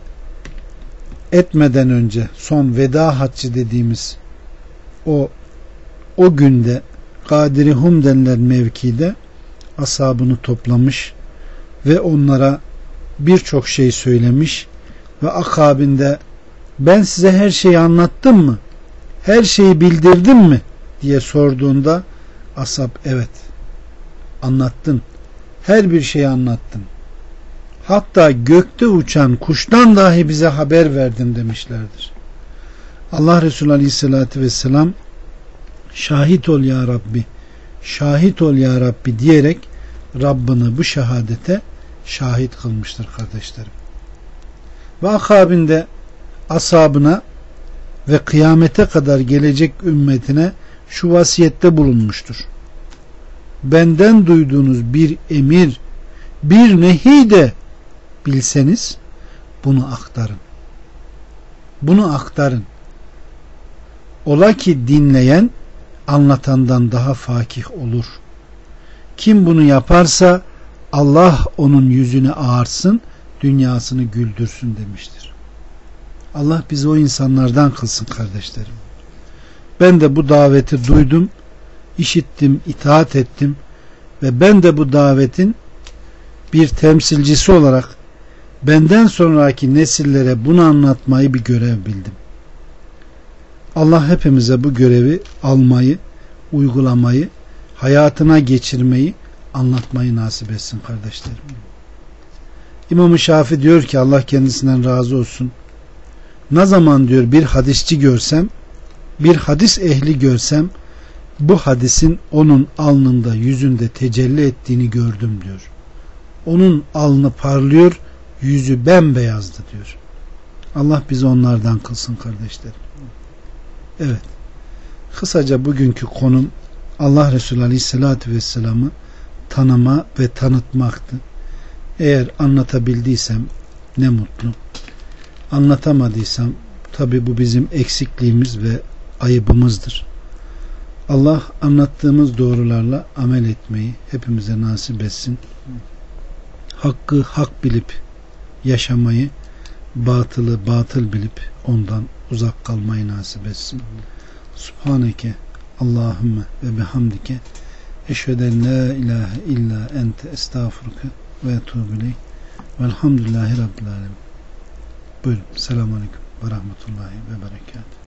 etmeden önce son veda haccı dediğimiz o o günde Kadiri Hum denilen mevkide ashabını toplamış ve onlara birçok şey söylemiş ve akabinde ben size her şeyi anlattım mı? Her şeyi bildirdim mi? diye sorduğunda ashab evet anlattın. Her bir şeyi anlattın. Hatta gökte uçan kuştan dahi bize haber verdin demişlerdir. Allah Resulü Aleyhisselatü Vesselam şahit ol ya Rabbi, şahit ol ya Rabbi diyerek Rabbini bu şehadete şahit kılmıştır kardeşlerim. Ve akabinde ashabına ve kıyamete kadar gelecek ümmetine şu vasiyette bulunmuştur. Benden duyduğunuz bir emir, bir nehi de bilseniz bunu aktarın. Bunu aktarın. Ola ki dinleyen anlatandan daha fakih olur. Kim bunu yaparsa Allah onun yüzünü ağarsın, dünyasını güldürsün demiştir. Allah bizi o insanlardan kılsın kardeşlerim. Ben de bu daveti duydum, işittim, itaat ettim ve ben de bu davetin bir temsilcisi olarak benden sonraki nesillere bunu anlatmayı bir görev bildim. Allah hepimize bu görevi almayı, uygulamayı, hayatına geçirmeyi, anlatmayı nasip etsin kardeşlerim. İmam-ı Şafii diyor ki Allah kendisinden razı olsun. Ne zaman diyor bir hadisçi görsem, bir hadis ehli görsem, bu hadisin onun alnında, yüzünde tecelli ettiğini gördüm diyor. Onun alnı parlıyor, yüzü bembeyazdı diyor. Allah bizi onlardan kılsın kardeşlerim. Evet. Kısaca bugünkü konum Allah Resulü Aleyhisselatü Vesselam'ı tanıma ve tanıtmaktı. Eğer anlatabildiysem ne mutlu. Anlatamadıysam tabi bu bizim eksikliğimiz ve ayıbımızdır. Allah anlattığımız doğrularla amel etmeyi hepimize nasip etsin. Hakkı hak bilip yaşamayı, batılı batıl bilip ondan uzak kalmayı nasip etsin. Subhaneke Allahümme ve bihamdike eşheden la ilahe illa ente estağfurke ve etûbü ileyk velhamdülillahi rabbil alemin. Buyurun. Selamun aleyküm ve rahmetullahi ve berekatuhu.